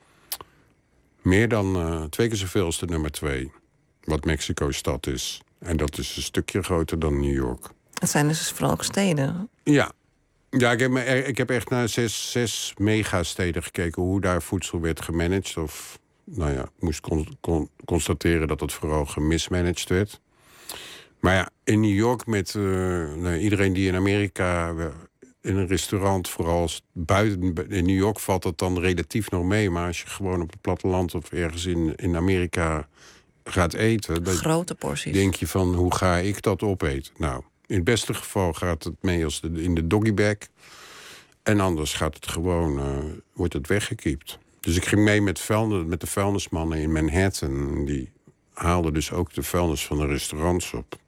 Meer dan uh, twee keer zoveel als de nummer twee. Wat Mexico-stad is. En dat is een stukje groter dan New York. Het zijn dus vooral ook steden. Ja. Ja, ik heb, me, ik heb echt naar zes, zes megasteden gekeken... hoe daar voedsel werd gemanaged. Of, nou ja, ik moest con, con, constateren dat het vooral gemismanaged werd. Maar ja, in New York met uh, nou, iedereen die in Amerika... in een restaurant, vooral buiten... in New York valt dat dan relatief nog mee. Maar als je gewoon op het platteland of ergens in, in Amerika gaat eten... Dan grote porties. Denk je van, hoe ga ik dat opeten? Nou, in het beste geval gaat het mee als de, in de doggybag. En anders gaat het gewoon, uh, wordt het weggekiept. Dus ik ging mee met, vuilnis, met de vuilnismannen in Manhattan. Die haalden dus ook de vuilnis van de restaurants op.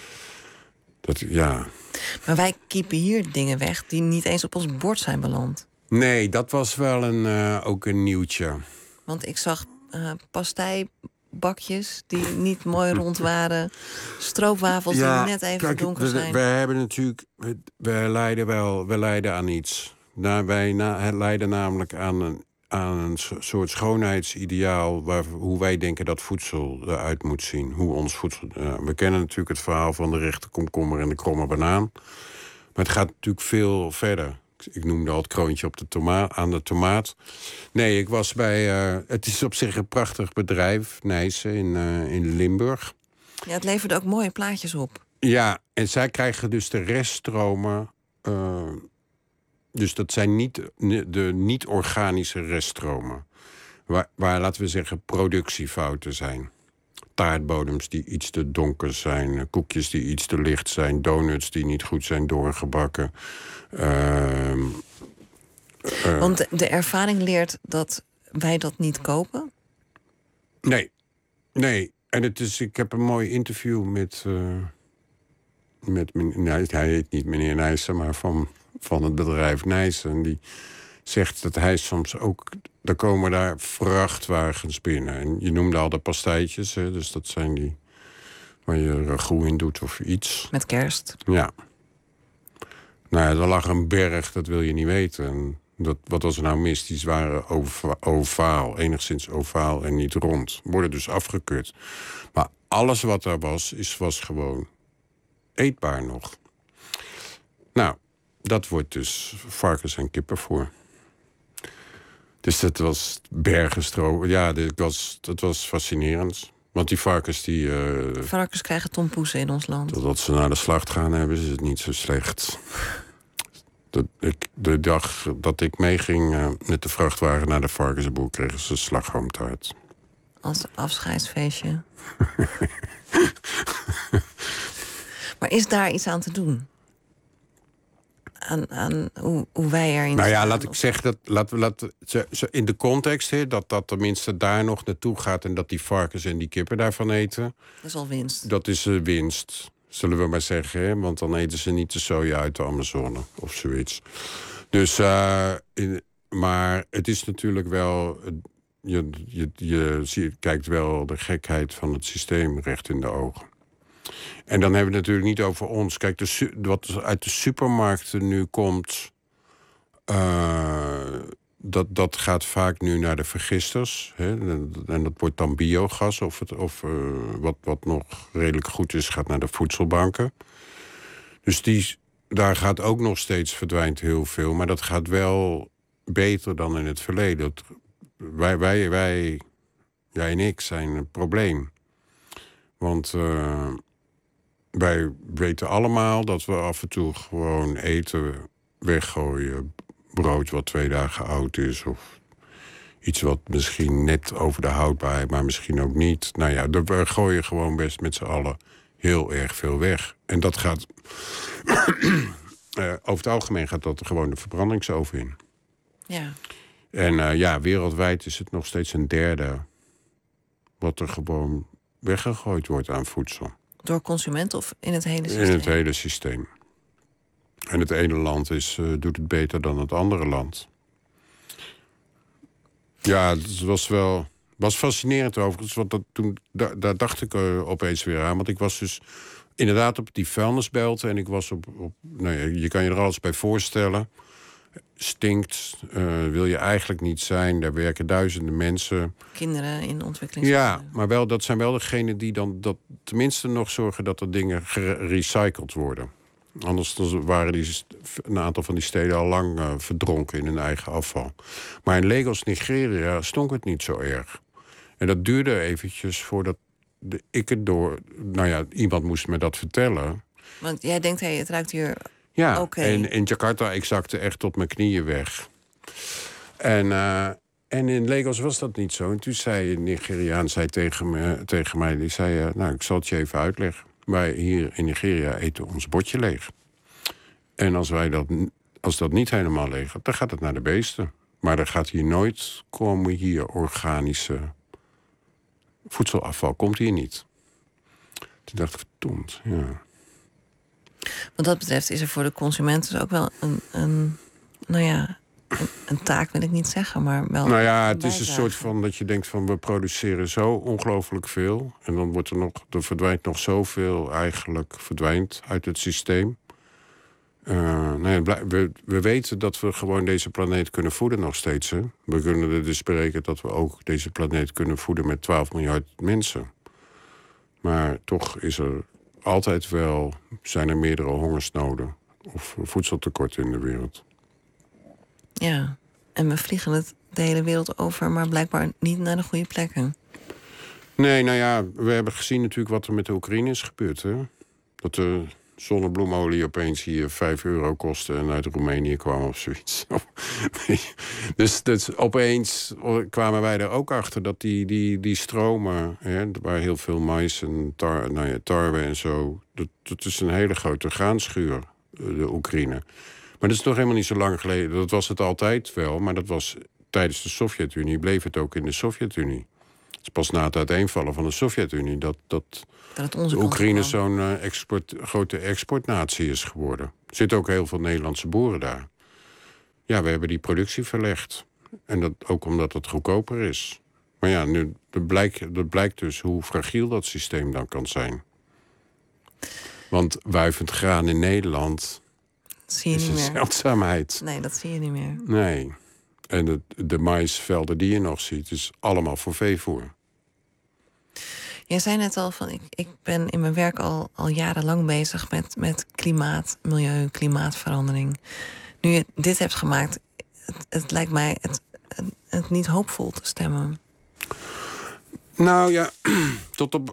Dat, ja... Maar wij kiepen hier dingen weg die niet eens op ons bord zijn beland. Nee, dat was wel een, uh, ook een nieuwtje. Want ik zag uh, pastijbakjes die niet mooi rond waren. Stroopwafels ja, die net even kijk, donker we, zijn. We hebben natuurlijk... We, we lijden wel, we lijden aan iets. Nou, wij na, lijden namelijk aan een, aan een soort schoonheidsideaal... Waar, hoe wij denken dat voedsel eruit moet zien. Hoe ons voedsel... Uh, we kennen natuurlijk het verhaal van de rechte komkommer en de kromme banaan. Maar het gaat natuurlijk veel verder. Ik noemde al het kroontje op de toma- aan de tomaat. Nee, ik was bij... Uh, het is op zich een prachtig bedrijf, Nijssen, in, uh, in Limburg. Ja, het leverde ook mooie plaatjes op. Ja, en zij krijgen dus de reststromen... Uh, dus dat zijn niet de niet-organische reststromen. Waar, waar, laten we zeggen, productiefouten zijn. Taartbodems die iets te donker zijn. Koekjes die iets te licht zijn. Donuts die niet goed zijn doorgebakken. Uh, uh, Want de, de ervaring leert dat wij dat niet kopen? Nee. Nee. En het is, ik heb een mooi interview met... Uh, met nee, hij heet niet meneer Nijssen, maar van... van het bedrijf Nijssen. En die zegt dat hij soms ook... Er komen daar vrachtwagens binnen. En je noemde al de pastijtjes. Hè, dus dat zijn die... waar je ragout in doet of iets. Met kerst. Ja. Nou ja, er lag een berg, dat wil je niet weten. En dat, wat was er nou mis? Die waren ova- ovaal. Enigszins ovaal en niet rond. Worden dus afgekeurd. Maar alles wat er was, is, was gewoon eetbaar nog. Nou... Dat wordt dus varkens en kippen voor. Dus dat was bergenstro. Ja, dat was, dat was fascinerend. Want die varkens die... Uh, varkens krijgen tompoesen in ons land. Totdat ze naar de slacht gaan hebben, is het niet zo slecht. De, ik, de dag dat ik meeging uh, met de vrachtwagen naar de varkensboer... kregen ze slagroomtaart. Als afscheidsfeestje. Maar is daar iets aan te doen? Aan, aan hoe, hoe wij erin Nou ja, staan, laat ik of... zeggen dat laat, laat, in de context, he, dat dat tenminste daar nog naartoe gaat... en dat die varkens en die kippen daarvan eten. Dat is al winst. Dat is uh, winst, zullen we maar zeggen. Hè? Want dan eten ze niet de soja uit de Amazone of zoiets. Dus, uh, in, maar het is natuurlijk wel... Je, je, je, je kijkt wel de gekheid van het systeem recht in de ogen. En dan hebben we het natuurlijk niet over ons. Kijk, de su- wat uit de supermarkten nu komt... Uh, dat, dat gaat vaak nu naar de vergisters. Hè? En, en dat wordt dan biogas. Of, het, of uh, wat, wat nog redelijk goed is, gaat naar de voedselbanken. Dus die, daar gaat ook nog steeds verdwijnt heel veel. Maar dat gaat wel beter dan in het verleden. Dat, wij, wij, wij, jij en ik zijn een probleem. Want... Uh, Wij weten allemaal dat we af en toe gewoon eten weggooien. Brood wat twee dagen oud is. Of iets wat misschien net over de houdbaarheid, maar misschien ook niet. Nou ja, we gooien gewoon best met z'n allen heel erg veel weg. En dat gaat... uh, over het algemeen gaat dat gewoon de verbrandingsoven in. Ja. En uh, ja, wereldwijd is het nog steeds een derde wat er gewoon weggegooid wordt aan voedsel. Door consumenten of in het hele systeem? In het hele systeem. En het ene land is, uh, doet het beter dan het andere land. Ja, het was wel was fascinerend overigens. Want dat, toen, da, daar dacht ik uh, opeens weer aan. Want ik was dus inderdaad op die vuilnisbelten. En ik was op... op nou ja, je kan je er alles bij voorstellen. Stinkt, uh, wil je eigenlijk niet zijn. Daar werken duizenden mensen. Kinderen in ontwikkelingslanden. Ja, maar wel, dat zijn wel degenen die dan dat tenminste nog zorgen dat er dingen gerecycled worden. Anders waren die, een aantal van die steden al lang uh, verdronken in hun eigen afval. Maar in Lagos, Nigeria, stonk het niet zo erg. En dat duurde eventjes voordat de, ik het door... Nou ja, iemand moest me dat vertellen. Want jij denkt, hey, het ruikt hier... Ja, okay. en in Jakarta, ik zakte echt tot mijn knieën weg. En, uh, en in Lagos was dat niet zo. En toen zei een Nigeriaan zei tegen, me, tegen mij... die zei, uh, nou, ik zal het je even uitleggen. Wij hier in Nigeria eten ons bordje leeg. En als, wij dat, als dat niet helemaal leeg gaat, dan gaat het naar de beesten. Maar er gaat hier nooit komen hier organische voedselafval. Komt hier niet. Toen dacht ik, verdomd, ja... Wat dat betreft is er voor de consumenten dus ook wel een, een nou ja, een, een taak wil ik niet zeggen, maar wel... Nou ja, het is een soort van dat je denkt van we produceren zo ongelooflijk veel. En dan wordt er nog, er verdwijnt nog zoveel eigenlijk, verdwijnt uit het systeem. Uh, nee, we, we weten dat we gewoon deze planeet kunnen voeden nog steeds. Hè? We kunnen er dus berekenen dat we ook deze planeet kunnen voeden met twaalf miljard mensen. Maar toch is er altijd wel, zijn er meerdere hongersnoden of voedseltekorten in de wereld. Ja, en we vliegen het de hele wereld over, maar blijkbaar niet naar de goede plekken. Nee, nou ja, we hebben gezien natuurlijk wat er met de Oekraïne is gebeurd. Hè? Dat de zonnebloemolie opeens hier vijf euro kostte en uit Roemenië kwam of zoiets. dus, dus opeens kwamen wij er ook achter dat die, die, die stromen, hè, waar heel veel mais en tar, nou ja, tarwe en zo, dat, dat is een hele grote graanschuur, de Oekraïne. Maar dat is nog helemaal niet zo lang geleden. Dat was het altijd wel, maar dat was tijdens de Sovjet-Unie, bleef het ook in de Sovjet-Unie. Het is pas na het uiteenvallen van de Sovjet-Unie dat, dat, dat de Oekraïne zo'n uh, export, grote exportnatie is geworden. Er zitten ook heel veel Nederlandse boeren daar. Ja, we hebben die productie verlegd. En dat ook omdat het goedkoper is. Maar ja, nu dat blijkt, dat blijkt dus hoe fragiel dat systeem dan kan zijn. Want wuivend graan in Nederland zie je is niet een meer. zeldzaamheid. Nee, dat zie je niet meer. Nee. En de, de maïsvelden die je nog ziet, is allemaal voor veevoer. Jij zei net al van, ik, ik ben in mijn werk al, al jarenlang bezig met, met klimaat, milieu, klimaatverandering. Nu je dit hebt gemaakt, het, het lijkt mij het, het, het niet hoopvol te stemmen. Nou ja, tot op...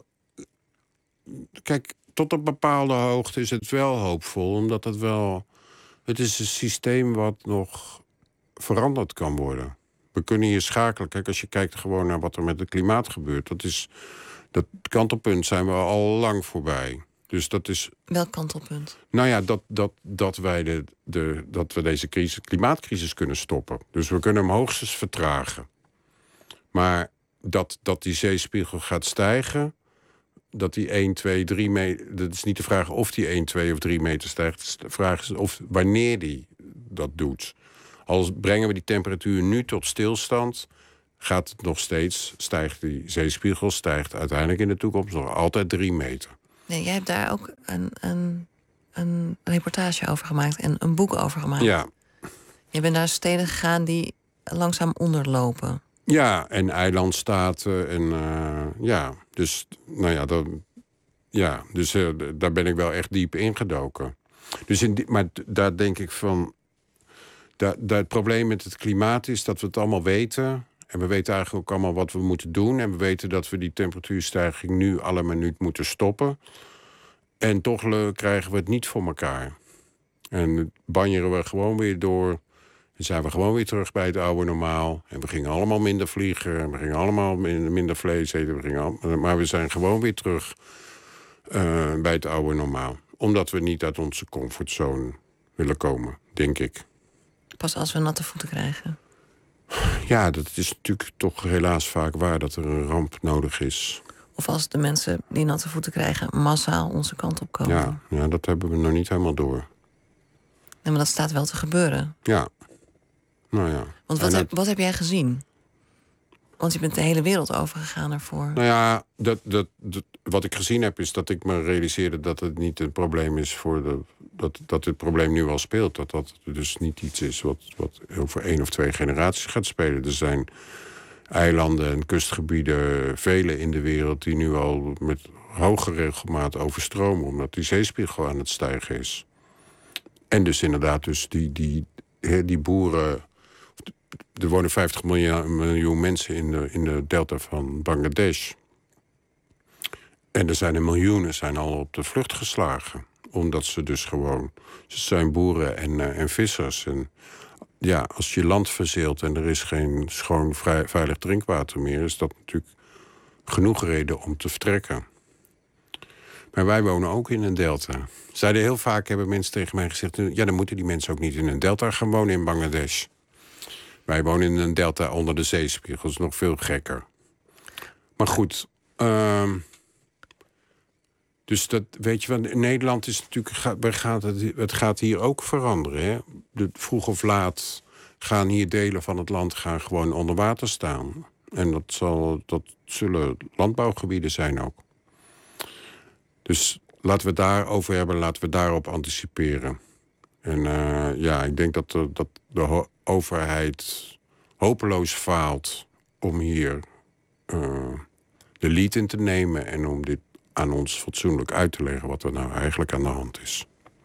Kijk, tot op bepaalde hoogte is het wel hoopvol, omdat het wel... Het is een systeem wat nog veranderd kan worden. We kunnen hier schakelen. Kijk, als je kijkt gewoon naar wat er met het klimaat gebeurt, dat is... Dat kantelpunt zijn we al lang voorbij. Dus dat is... Welk kantelpunt? Nou ja, dat, dat, dat wij de, de, dat we deze crisis, klimaatcrisis kunnen stoppen. Dus we kunnen hem hoogstens vertragen. Maar dat, dat die zeespiegel gaat stijgen, dat die één, twee, drie meter... Dat is niet de vraag of die één, twee of drie meter stijgt. De vraag is of wanneer die dat doet. Als brengen we die temperatuur nu tot stilstand, gaat het nog steeds, stijgt die zeespiegel, stijgt uiteindelijk in de toekomst nog altijd drie meter. Nee, jij hebt daar ook een, een, een reportage over gemaakt en een boek over gemaakt. Ja. Je bent naar steden gegaan die langzaam onderlopen. Ja, en eilandstaten en uh, ja, dus nou ja, dan, ja, dus uh, daar ben ik wel echt diep ingedoken. Dus in die, maar daar denk ik van, daar, daar het probleem met het klimaat is dat we het allemaal weten. En we weten eigenlijk ook allemaal wat we moeten doen. En we weten dat we die temperatuurstijging nu alle minuut moeten stoppen. En toch uh, krijgen we het niet voor elkaar. En banjeren we gewoon weer door. En zijn we gewoon weer terug bij het oude normaal. En we gingen allemaal minder vliegen. En we gingen allemaal minder vlees eten. We gingen al, maar we zijn gewoon weer terug uh, bij het oude normaal. Omdat we niet uit onze comfortzone willen komen, denk ik. Pas als we natte voeten krijgen. Ja, dat is natuurlijk toch helaas vaak waar dat er een ramp nodig is. Of als de mensen die natte voeten krijgen massaal onze kant op komen. Ja, ja, dat hebben we nog niet helemaal door. Nee, maar dat staat wel te gebeuren. Ja. Nou ja. Want wat, En heb, het- wat heb jij gezien? Want je bent de hele wereld overgegaan ervoor. Nou ja, dat, dat, dat, wat ik gezien heb is dat ik me realiseerde dat het niet een probleem is voor de. Dat, dat het probleem nu al speelt. Dat dat dus niet iets is wat, wat over één of twee generaties gaat spelen. Er zijn eilanden en kustgebieden, vele in de wereld, die nu al met hoge regelmaat overstromen, omdat die zeespiegel aan het stijgen is. En dus inderdaad, dus die, die, hè, die boeren. Er wonen vijftig miljoen, miljoen mensen in de, in de delta van Bangladesh. En er zijn er miljoenen zijn al op de vlucht geslagen. Omdat ze dus gewoon... Ze zijn boeren en, uh, en vissers. En ja, als je land verzeelt en er is geen schoon, vrij, veilig drinkwater meer, is dat natuurlijk genoeg reden om te vertrekken. Maar wij wonen ook in een delta. Zeiden heel vaak, hebben mensen tegen mij gezegd, ja, dan moeten die mensen ook niet in een delta gaan wonen in Bangladesh. Wij wonen in een delta onder de zeespiegel. Dat is nog veel gekker. Maar goed. Uh, dus dat, weet je wel, in Nederland is natuurlijk, gaat het, het gaat hier ook veranderen. Hè? De, vroeg of laat gaan hier delen van het land gaan gewoon onder water staan. En dat, zal, dat zullen landbouwgebieden zijn ook. Dus laten we het daarover hebben, laten we daarop anticiperen. En uh, ja, ik denk dat de, dat de ho- overheid hopeloos faalt om hier uh, de lead in te nemen en om dit aan ons fatsoenlijk uit te leggen wat er nou eigenlijk aan de hand is.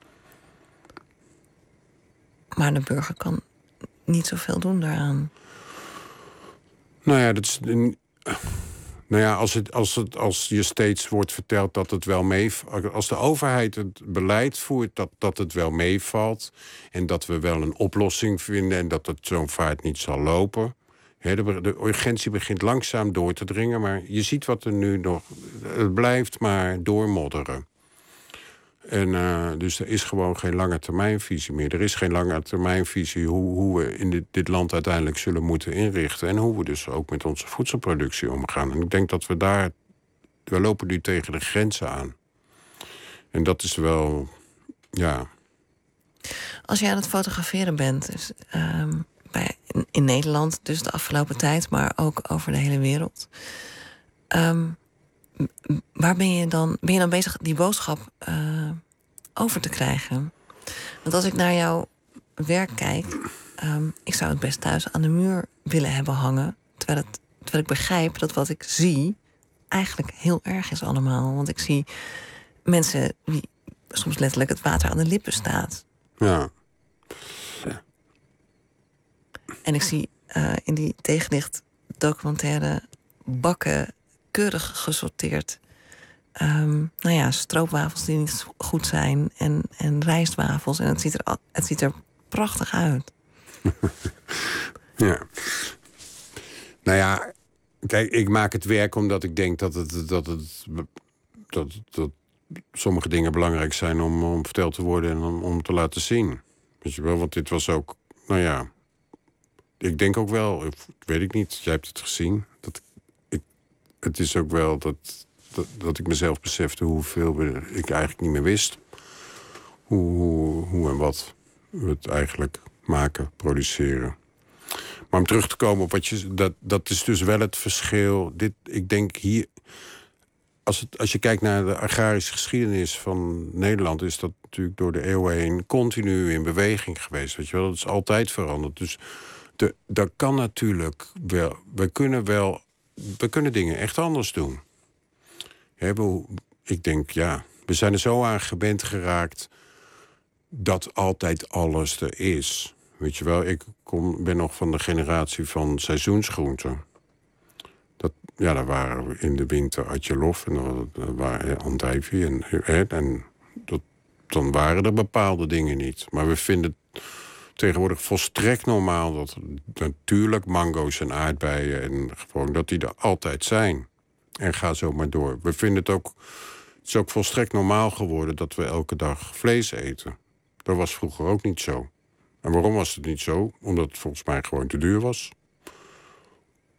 Maar de burger kan niet zoveel doen daaraan. Nou ja, dat is. Een, nou ja, als, het, als, het, als je steeds wordt verteld dat het wel meevalt. Als de overheid het beleid voert dat, dat het wel meevalt. En dat we wel een oplossing vinden en dat het zo'n vaart niet zal lopen. He, de, de urgentie begint langzaam door te dringen. Maar je ziet wat er nu nog. Het blijft maar doormodderen. En uh, dus er is gewoon geen lange termijnvisie meer. Er is geen lange termijnvisie hoe, hoe we in dit, dit land uiteindelijk zullen moeten inrichten. En hoe we dus ook met onze voedselproductie omgaan. En ik denk dat we daar. We lopen nu tegen de grenzen aan. En dat is wel. Ja. Als jij aan het fotograferen bent, dus, um, bij, in, in Nederland, dus de afgelopen tijd, maar ook over de hele wereld. Um, Waar ben je dan, ben je dan bezig die boodschap uh, over te krijgen? Want als ik naar jouw werk kijk, um, ik zou het best thuis aan de muur willen hebben hangen. Terwijl, het, terwijl ik begrijp dat wat ik zie eigenlijk heel erg is allemaal. Want ik zie mensen die soms letterlijk het water aan de lippen staat. Ja. ja. En ik zie uh, in die tegenlicht documentaire bakken keurig gesorteerd. Um, nou ja, stroopwafels die niet goed zijn. En, en rijstwafels. En het ziet er, het ziet er prachtig uit. Ja. Nou ja, kijk, ik maak het werk omdat ik denk dat het, dat het, dat, dat sommige dingen belangrijk zijn om, om verteld te worden en om, om te laten zien. Weet je wel, want dit was ook, nou ja, ik denk ook wel, weet ik niet, jij hebt het gezien, dat het is ook wel dat, dat, dat ik mezelf besefte hoeveel we, ik eigenlijk niet meer wist. Hoe, hoe, hoe en wat we het eigenlijk maken, produceren. Maar om terug te komen op wat je... Dat, dat is dus wel het verschil. Dit, ik denk hier... Als, het, als je kijkt naar de agrarische geschiedenis van Nederland, is dat natuurlijk door de eeuwen heen continu in beweging geweest. Weet je wel? Dat is altijd veranderd. Dus de, dat kan natuurlijk wel... We kunnen wel... We kunnen dingen echt anders doen. We, ik denk, ja, we zijn er zo aan gewend geraakt dat altijd alles er is. Weet je wel, ik kom, ben nog van de generatie van seizoensgroenten. Dat, ja, daar waren we in de winter atjelof en dan waren andijvie en, en dat, dan waren er bepaalde dingen niet. Maar we vinden het tegenwoordig volstrekt normaal dat natuurlijk mango's en aardbeien en gewoon dat die er altijd zijn. En ga zo maar door. We vinden het ook, het is ook volstrekt normaal geworden dat we elke dag vlees eten. Dat was vroeger ook niet zo. En waarom was het niet zo? Omdat het volgens mij gewoon te duur was.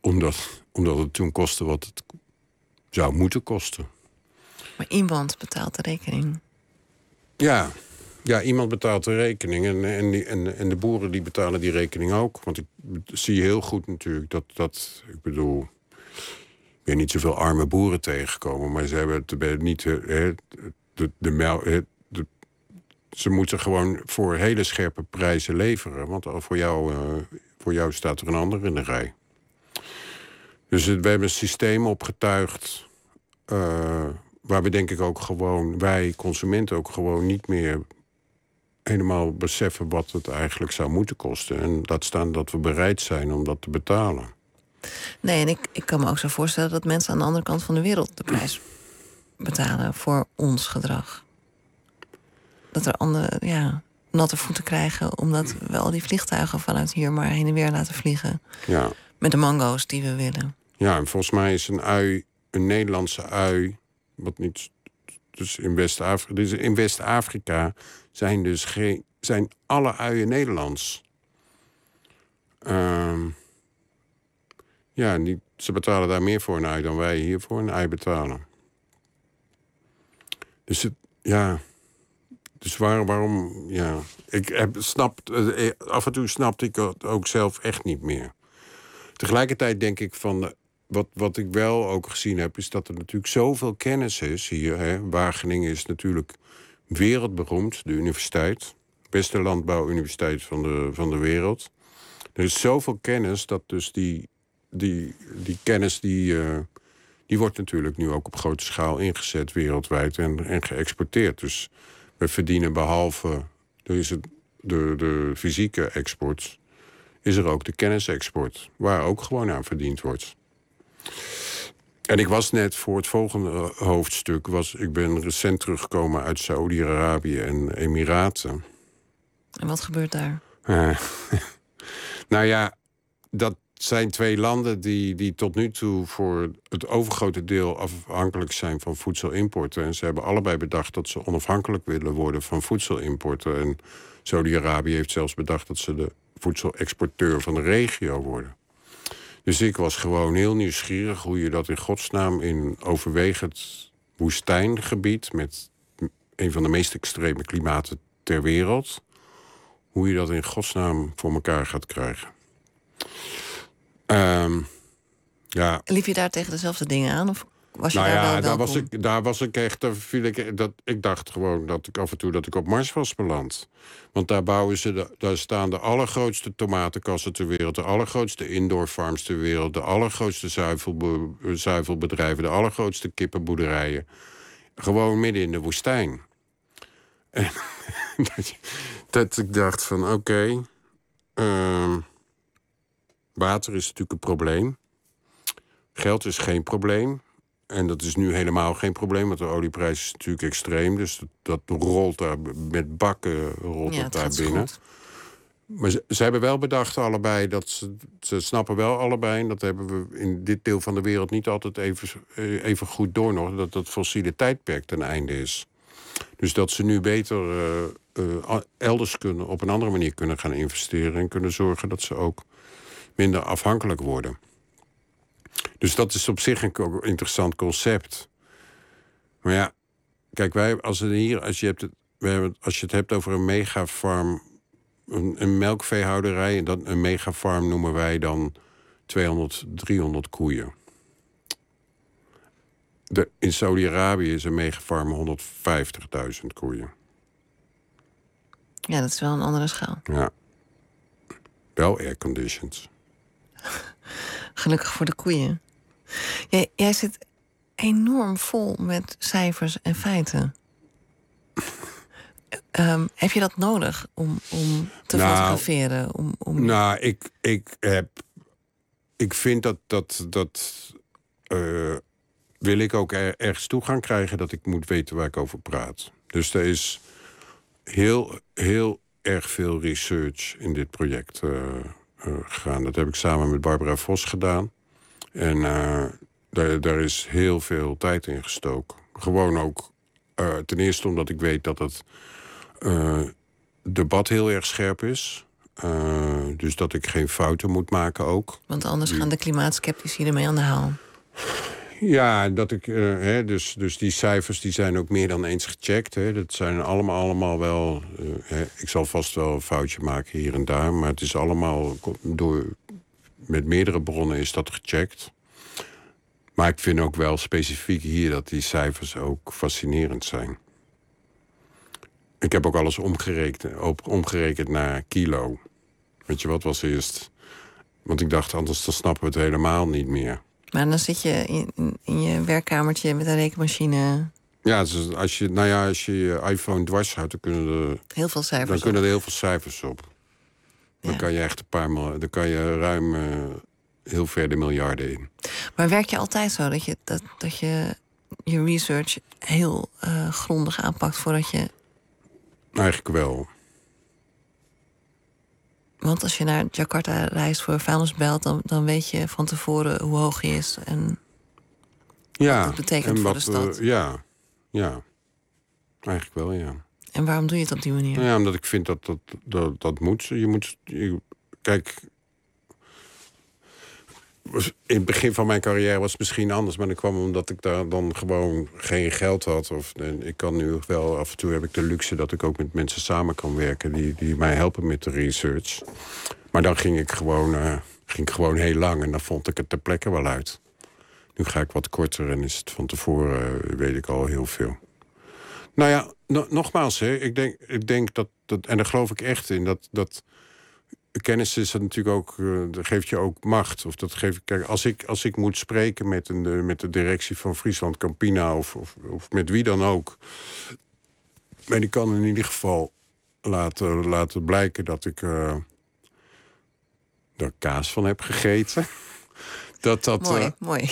omdat, omdat het toen kostte wat het zou moeten kosten. Maar iemand betaalt de rekening. Ja, ja iemand betaalt de rekening. En, en, die, en, en de boeren die betalen die rekening ook. Want ik zie heel goed natuurlijk dat... dat ik bedoel... Ik ben niet zoveel arme boeren tegengekomen, maar ze hebben het niet... He, de, de mel, he, de, ze moeten gewoon voor hele scherpe prijzen leveren. Want voor jou, uh, voor jou staat er een ander in de rij. Dus we hebben een systeem opgetuigd... Uh, waar we denk ik ook gewoon, wij consumenten ook gewoon niet meer helemaal beseffen wat het eigenlijk zou moeten kosten. En laat staan dat we bereid zijn om dat te betalen. Nee, en ik, ik kan me ook zo voorstellen dat mensen aan de andere kant van de wereld de prijs betalen voor ons gedrag. Dat er andere, ja, natte voeten krijgen omdat we al die vliegtuigen vanuit hier maar heen en weer laten vliegen. Ja. Met de mango's die we willen. Ja, en volgens mij is een ui, een Nederlandse ui, wat niet, dus in West-Afrika, dus in West-Afrika zijn dus geen, zijn alle uien Nederlands. Uh, ja, die, ze betalen daar meer voor een ui dan wij hier voor een ui betalen. Dus het, ja, dus waar, waarom, ja, ik heb snap, uh, af en toe snapte ik het ook zelf echt niet meer. Tegelijkertijd denk ik van, Wat, wat ik wel ook gezien heb, is dat er natuurlijk zoveel kennis is hier. Hè. Wageningen is natuurlijk wereldberoemd, de universiteit. Beste landbouwuniversiteit van de, van de wereld. Er is zoveel kennis dat dus die, die, die kennis... Die, uh, die wordt natuurlijk nu ook op grote schaal ingezet wereldwijd en, en geëxporteerd. Dus we verdienen behalve er is het, de, de fysieke export... is er ook de kennisexport, waar ook gewoon aan verdiend wordt. En ik was net voor het volgende hoofdstuk... Was, ik ben recent teruggekomen uit Saoedi-Arabië en Emiraten. En wat gebeurt daar? Uh, nou ja, dat zijn twee landen die, die tot nu toe... voor het overgrote deel afhankelijk zijn van voedselimporten. En ze hebben allebei bedacht dat ze onafhankelijk willen worden van voedselimporten. En Saoedi-Arabië heeft zelfs bedacht dat ze de voedselexporteur van de regio worden. Dus ik was gewoon heel nieuwsgierig hoe je dat in godsnaam in overwegend woestijngebied... met een van de meest extreme klimaten ter wereld... hoe je dat in godsnaam voor elkaar gaat krijgen. Um, ja. Liep je daar tegen dezelfde dingen aan? Of was je nou daar ja, wel daar welkom? was, ik, daar was ik echt... Daar viel ik, dat, ik dacht gewoon dat ik af en toe dat ik op Mars was beland. Want daar bouwen ze, de, daar staan de allergrootste tomatenkassen ter wereld... de allergrootste indoor farms ter wereld... de allergrootste zuivelbe, zuivelbedrijven... de allergrootste kippenboerderijen. Gewoon midden in de woestijn. En dat, dat ik dacht van oké... Okay, uh, water is natuurlijk een probleem. Geld is geen probleem. En dat is nu helemaal geen probleem, want de olieprijs is natuurlijk extreem. Dus dat, dat rolt daar met bakken rolt ja, het daar gaat binnen. goed. Maar ze, ze hebben wel bedacht allebei dat ze, ze snappen wel allebei... en dat hebben we in dit deel van de wereld niet altijd even, even goed door nog... dat dat fossiele tijdperk ten einde is. Dus dat ze nu beter uh, uh, elders kunnen, op een andere manier kunnen gaan investeren... en kunnen zorgen dat ze ook minder afhankelijk worden. Dus dat is op zich een interessant concept. Maar ja, kijk, wij, als, het hier, als, je, hebt het, we hebben, als je het hebt over een megafarm... een, een melkveehouderij, en dat, een megafarm noemen wij dan tweehonderd, driehonderd koeien. De, in Saudi-Arabië is een megafarm honderdvijftigduizend koeien. Ja, dat is wel een andere schaal. Ja. Wel airconditioned. Gelukkig voor de koeien. Jij, jij zit enorm vol met cijfers en feiten. um, heb je dat nodig om, om te nou, fotograferen? Om, om... Nou, ik, ik heb... Ik vind dat... dat, dat uh, wil ik ook er, ergens toegang krijgen... dat ik moet weten waar ik over praat. Dus er is heel, heel erg veel research in dit project... Uh, Uh, gegaan. Dat heb ik samen met Barbara Vos gedaan. En uh, daar, daar is heel veel tijd in gestoken. Gewoon ook uh, ten eerste omdat ik weet dat het uh, debat heel erg scherp is. Uh, dus dat ik geen fouten moet maken ook. Want anders gaan de klimaatskeptici ermee aan de haal. Ja, dat ik, uh, hè, dus, dus die cijfers die zijn ook meer dan eens gecheckt. Hè. Dat zijn allemaal, allemaal wel... Uh, hè, ik zal vast wel een foutje maken hier en daar... maar het is allemaal... door met meerdere bronnen is dat gecheckt. Maar ik vind ook wel specifiek hier... dat die cijfers ook fascinerend zijn. Ik heb ook alles omgerekend, omgerekend naar kilo. Weet je wat was eerst? Want ik dacht, anders dan snappen we het helemaal niet meer. Maar dan zit je in, in je werkkamertje met een rekenmachine. Ja, dus als je, nou ja, als je je iPhone dwars houdt, dan kunnen er heel veel cijfers. Dan op. kunnen er heel veel cijfers op. Dan Ja. kan je echt een paar dan kan je ruim uh, heel ver de miljarden in. Maar werk je altijd zo dat je dat, dat je, je research heel uh, grondig aanpakt voordat je. Eigenlijk wel. Want als je naar Jakarta reist voor vuilnisbelt, dan, dan weet je van tevoren hoe hoog je is en ja, wat het betekent en voor wat, de stad. Uh, ja, ja. Eigenlijk wel, ja. En waarom doe je het op die manier? Nou ja, omdat ik vind dat dat, dat, dat moet. Je moet je, kijk, in het begin van mijn carrière was het misschien anders, maar dat kwam omdat ik daar dan gewoon geen geld had. Of, en ik kan nu wel, af en toe heb ik de luxe dat ik ook met mensen samen kan werken die, die mij helpen met de research. Maar dan ging ik gewoon, uh, ging ik gewoon heel lang en dan vond ik het ter plekke wel uit. Nu ga ik wat korter en is het van tevoren, uh, weet ik al heel veel. Nou ja, no, nogmaals, hè, ik denk, ik denk dat, dat, en daar geloof ik echt in, dat, dat kennis is dat natuurlijk ook, uh, dat geeft je ook macht. Of dat geeft, kijk, als ik, als ik moet spreken met, een, uh, met de directie van Friesland Campina of, of, of met wie dan ook, maar ik kan in ieder geval laten, laten blijken dat ik uh, daar kaas van heb gegeten. Dat dat, mooi, uh, mooi.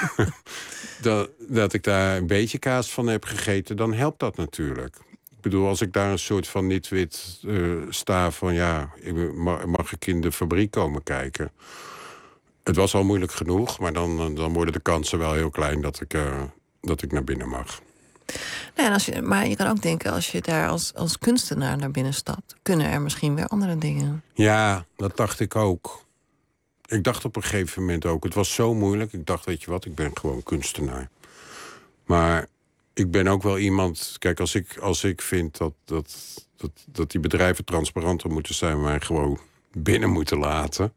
dat, dat ik daar een beetje kaas van heb gegeten, dan helpt dat natuurlijk. Ik bedoel, als ik daar een soort van niet-wit uh, sta van ja, mag, mag ik in de fabriek komen kijken? Het was al moeilijk genoeg, maar dan, dan worden de kansen wel heel klein dat ik, uh, dat ik naar binnen mag. Nee, en als je, maar je kan ook denken, als je daar als, als kunstenaar naar binnen stapt, kunnen er misschien weer andere dingen. Ja, dat dacht ik ook. Ik dacht op een gegeven moment ook, het was zo moeilijk. Ik dacht, weet je wat, ik ben gewoon kunstenaar. Maar ik ben ook wel iemand, kijk, als ik, als ik vind dat, dat, dat, dat die bedrijven transparanter moeten zijn, maar gewoon binnen moeten laten,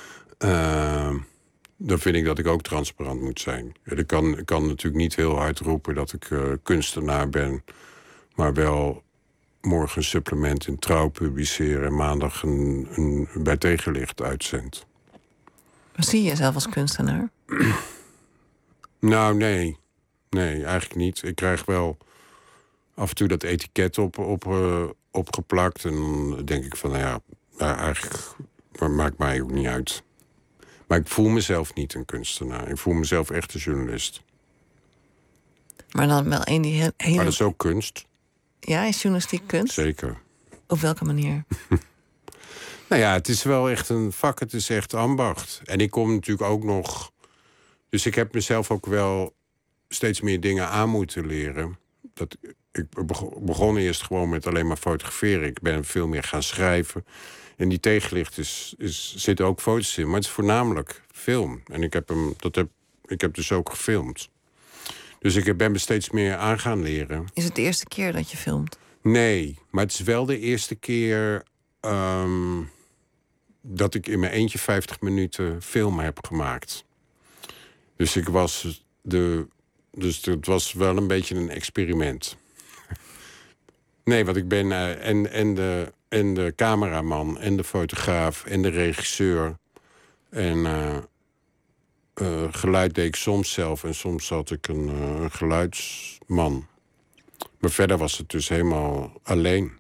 Uh, dan vind ik dat ik ook transparant moet zijn. Ik kan, ik kan natuurlijk niet heel hard roepen dat ik uh, kunstenaar ben, maar wel morgen een supplement in Trouw publiceren en maandag een, een bij Tegenlicht uitzend. Maar zie je jezelf als kunstenaar? Nou, nee. Nee, eigenlijk niet. Ik krijg wel af en toe dat etiket op, op, uh, opgeplakt. En dan denk ik van, nou ja, nou, eigenlijk maakt mij ook niet uit. Maar ik voel mezelf niet een kunstenaar. Ik voel mezelf echt een journalist. Maar dan wel een die heel... heel... Maar dat is ook kunst. Ja, is journalistiek kunst? Zeker. Op welke manier? Nou ja, het is wel echt een vak. Het is echt ambacht. En ik kom natuurlijk ook nog... Dus ik heb mezelf ook wel steeds meer dingen aan moeten leren. Dat, ik begon eerst gewoon met alleen maar fotograferen. Ik ben veel meer gaan schrijven. En die Tegenlicht is, is, zitten ook foto's in. Maar het is voornamelijk film. En ik heb, hem, dat heb, ik heb dus ook gefilmd. Dus ik ben me steeds meer aan gaan leren. Is het de eerste keer dat je filmt? Nee, maar het is wel de eerste keer um, dat ik in mijn eentje vijftig minuten film heb gemaakt. Dus ik was de, dus het was wel een beetje een experiment. Nee, want ik ben uh, en, en, de, en de cameraman en de fotograaf en de regisseur. En uh, uh, geluid deed ik soms zelf en soms had ik een uh, geluidsman. Maar verder was het dus helemaal alleen.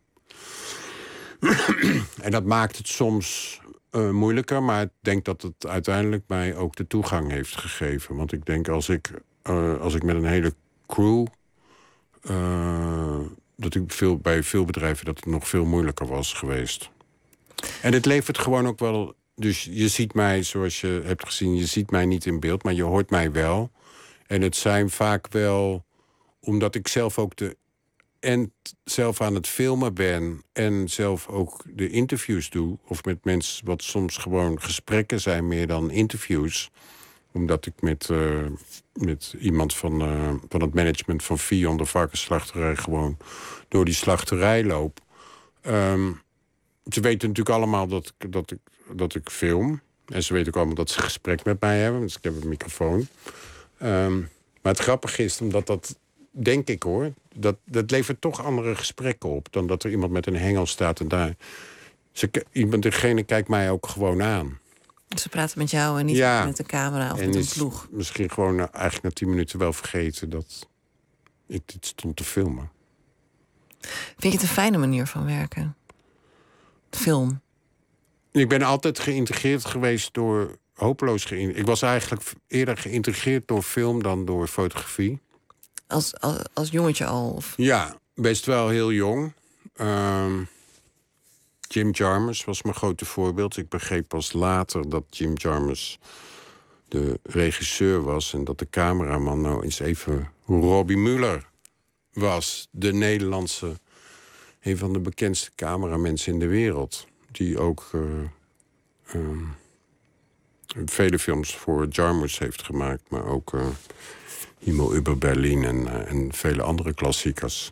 En dat maakt het soms uh, moeilijker, maar ik denk dat het uiteindelijk mij ook de toegang heeft gegeven. Want ik denk als ik, uh, als ik met een hele crew, Uh, dat ik veel, bij veel bedrijven dat het nog veel moeilijker was geweest. En het levert gewoon ook wel. Dus je ziet mij, zoals je hebt gezien, je ziet mij niet in beeld, maar je hoort mij wel. En het zijn vaak wel, omdat ik zelf ook de en t- zelf aan het filmen ben en zelf ook de interviews doe, of met mensen wat soms gewoon gesprekken zijn meer dan interviews, omdat ik met, uh, met iemand van, uh, van het management van Vion, de varkensslachterij, gewoon door die slachterij loop. Um, ze weten natuurlijk allemaal dat ik, dat, ik, dat ik film. En ze weten ook allemaal dat ze gesprek met mij hebben. Dus ik heb een microfoon. Um, maar het grappige is, omdat dat, denk ik hoor, dat, dat levert toch andere gesprekken op dan dat er iemand met een hengel staat en daar. Ze, iemand, degene kijkt mij ook gewoon aan. Ze praten met jou en niet ja. met de camera of en met een is ploeg. Misschien gewoon uh, eigenlijk na tien minuten wel vergeten dat ik dit stond te filmen. Vind je het een fijne manier van werken? Film. Ik ben altijd geïntegreerd geweest door hopeloos geïntegreerd. Ik was eigenlijk eerder geïntegreerd door film dan door fotografie. Als, als, als jongetje al? Of? Ja, best wel heel jong. Um, Jim Jarmusch was mijn grote voorbeeld. Ik begreep pas later dat Jim Jarmusch de regisseur was en dat de cameraman nou eens even Robbie Muller was. De Nederlandse, een van de bekendste cameramensen in de wereld. Die ook uh, um, vele films voor Jarmusch heeft gemaakt. Maar ook uh, Himmel über Berlin en, uh, en vele andere klassiekers.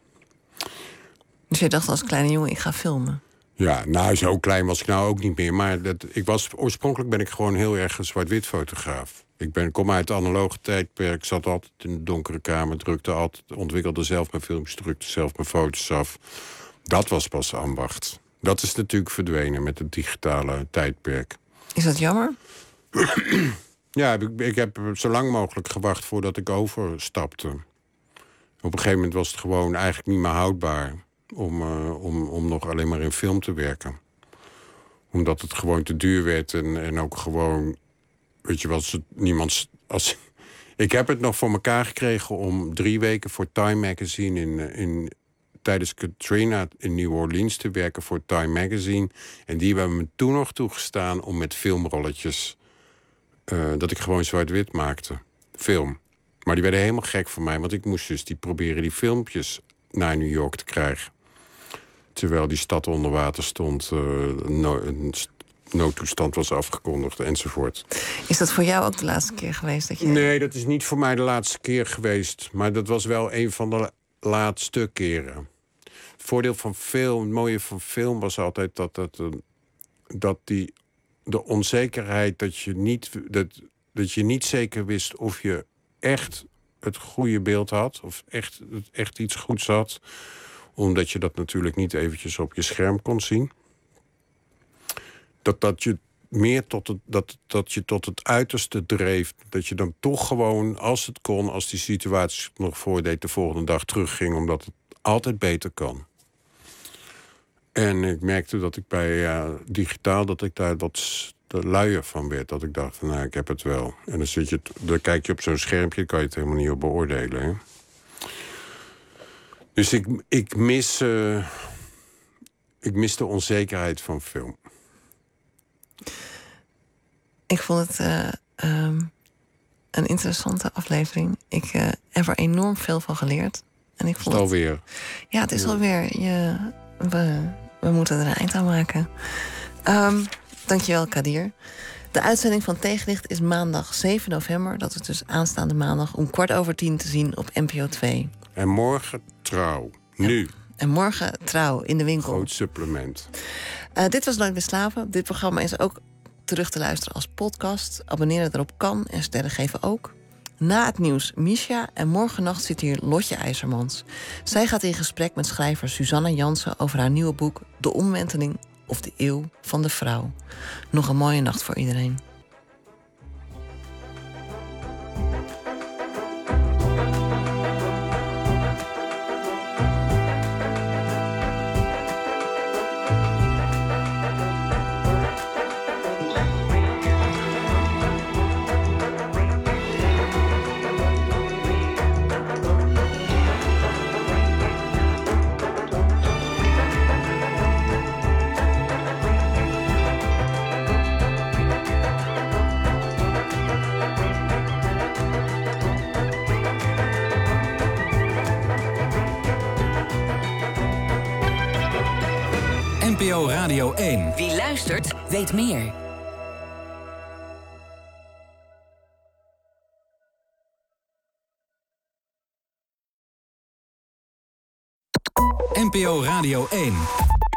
Dus je dacht als kleine jongen, ik ga filmen? Ja, nou, zo klein was ik nou ook niet meer. Maar dat, ik was, oorspronkelijk ben ik gewoon heel erg een zwart-wit fotograaf. Ik ben, kom uit het analoge tijdperk, zat altijd in de donkere kamer, drukte altijd, ontwikkelde zelf mijn films, drukte zelf mijn foto's af. Dat was pas ambacht. Dat is natuurlijk verdwenen met het digitale tijdperk. Is dat jammer? Ja, ik, ik heb zo lang mogelijk gewacht voordat ik overstapte. Op een gegeven moment was het gewoon eigenlijk niet meer houdbaar om, uh, om, om nog alleen maar in film te werken. Omdat het gewoon te duur werd en, en ook gewoon, weet je wat, niemand. Als, ik heb het nog voor elkaar gekregen om drie weken voor Time Magazine in, in tijdens Katrina in New Orleans te werken voor Time Magazine. En die hebben me toen nog toegestaan om met filmrolletjes, Uh, dat ik gewoon zwart-wit maakte. Film. Maar die werden helemaal gek van mij, want ik moest dus die proberen die filmpjes naar New York te krijgen. Terwijl die stad onder water stond, uh, no, een noodtoestand was afgekondigd enzovoort. Is dat voor jou ook de laatste keer geweest? Dat je... Nee, dat is niet voor mij de laatste keer geweest. Maar dat was wel een van de laatste keren. Het voordeel van film, het mooie van film was altijd dat, dat, dat die, de onzekerheid dat je, niet, dat, dat je niet zeker wist of je echt het goede beeld had. Of echt, echt iets goeds had. Omdat je dat natuurlijk niet eventjes op je scherm kon zien. Dat, dat je meer tot het, dat, dat je tot het uiterste dreef. Dat je dan toch gewoon, als het kon, als die situatie nog voordeed, de volgende dag terugging. Omdat het altijd beter kan. En ik merkte dat ik bij ja, digitaal, dat ik daar wat luier van werd. Dat ik dacht, nou, ik heb het wel. En dan, zit je, dan kijk je op zo'n schermpje, kan je het helemaal niet op beoordelen. Hè? Dus ik, ik, mis, uh, ik mis de onzekerheid van film. Ik vond het uh, um, een interessante aflevering. Ik uh, heb er enorm veel van geleerd. En ik vond is het alweer? Het, ja, het is ja. alweer. Je, we, we moeten er een eind aan maken. Um, dankjewel, Kadir. De uitzending van Tegenlicht is maandag zeven november. Dat is dus aanstaande maandag om kwart over tien te zien op N P O twee. En morgen Trouw. Nu. Ja. En morgen Trouw in de winkel. Groot supplement. Uh, dit was Nooit meer slapen. Dit programma is ook terug te luisteren als podcast. Abonneren erop kan en sterren geven ook. Na het nieuws Misha en morgennacht zit hier Lotje IJzermans. Zij gaat in gesprek met schrijver Suzanne Jansen over haar nieuwe boek De Omwenteling of de Eeuw van de Vrouw. Nog een mooie nacht voor iedereen. O Radio één. Wie luistert, weet meer. N P O Radio één.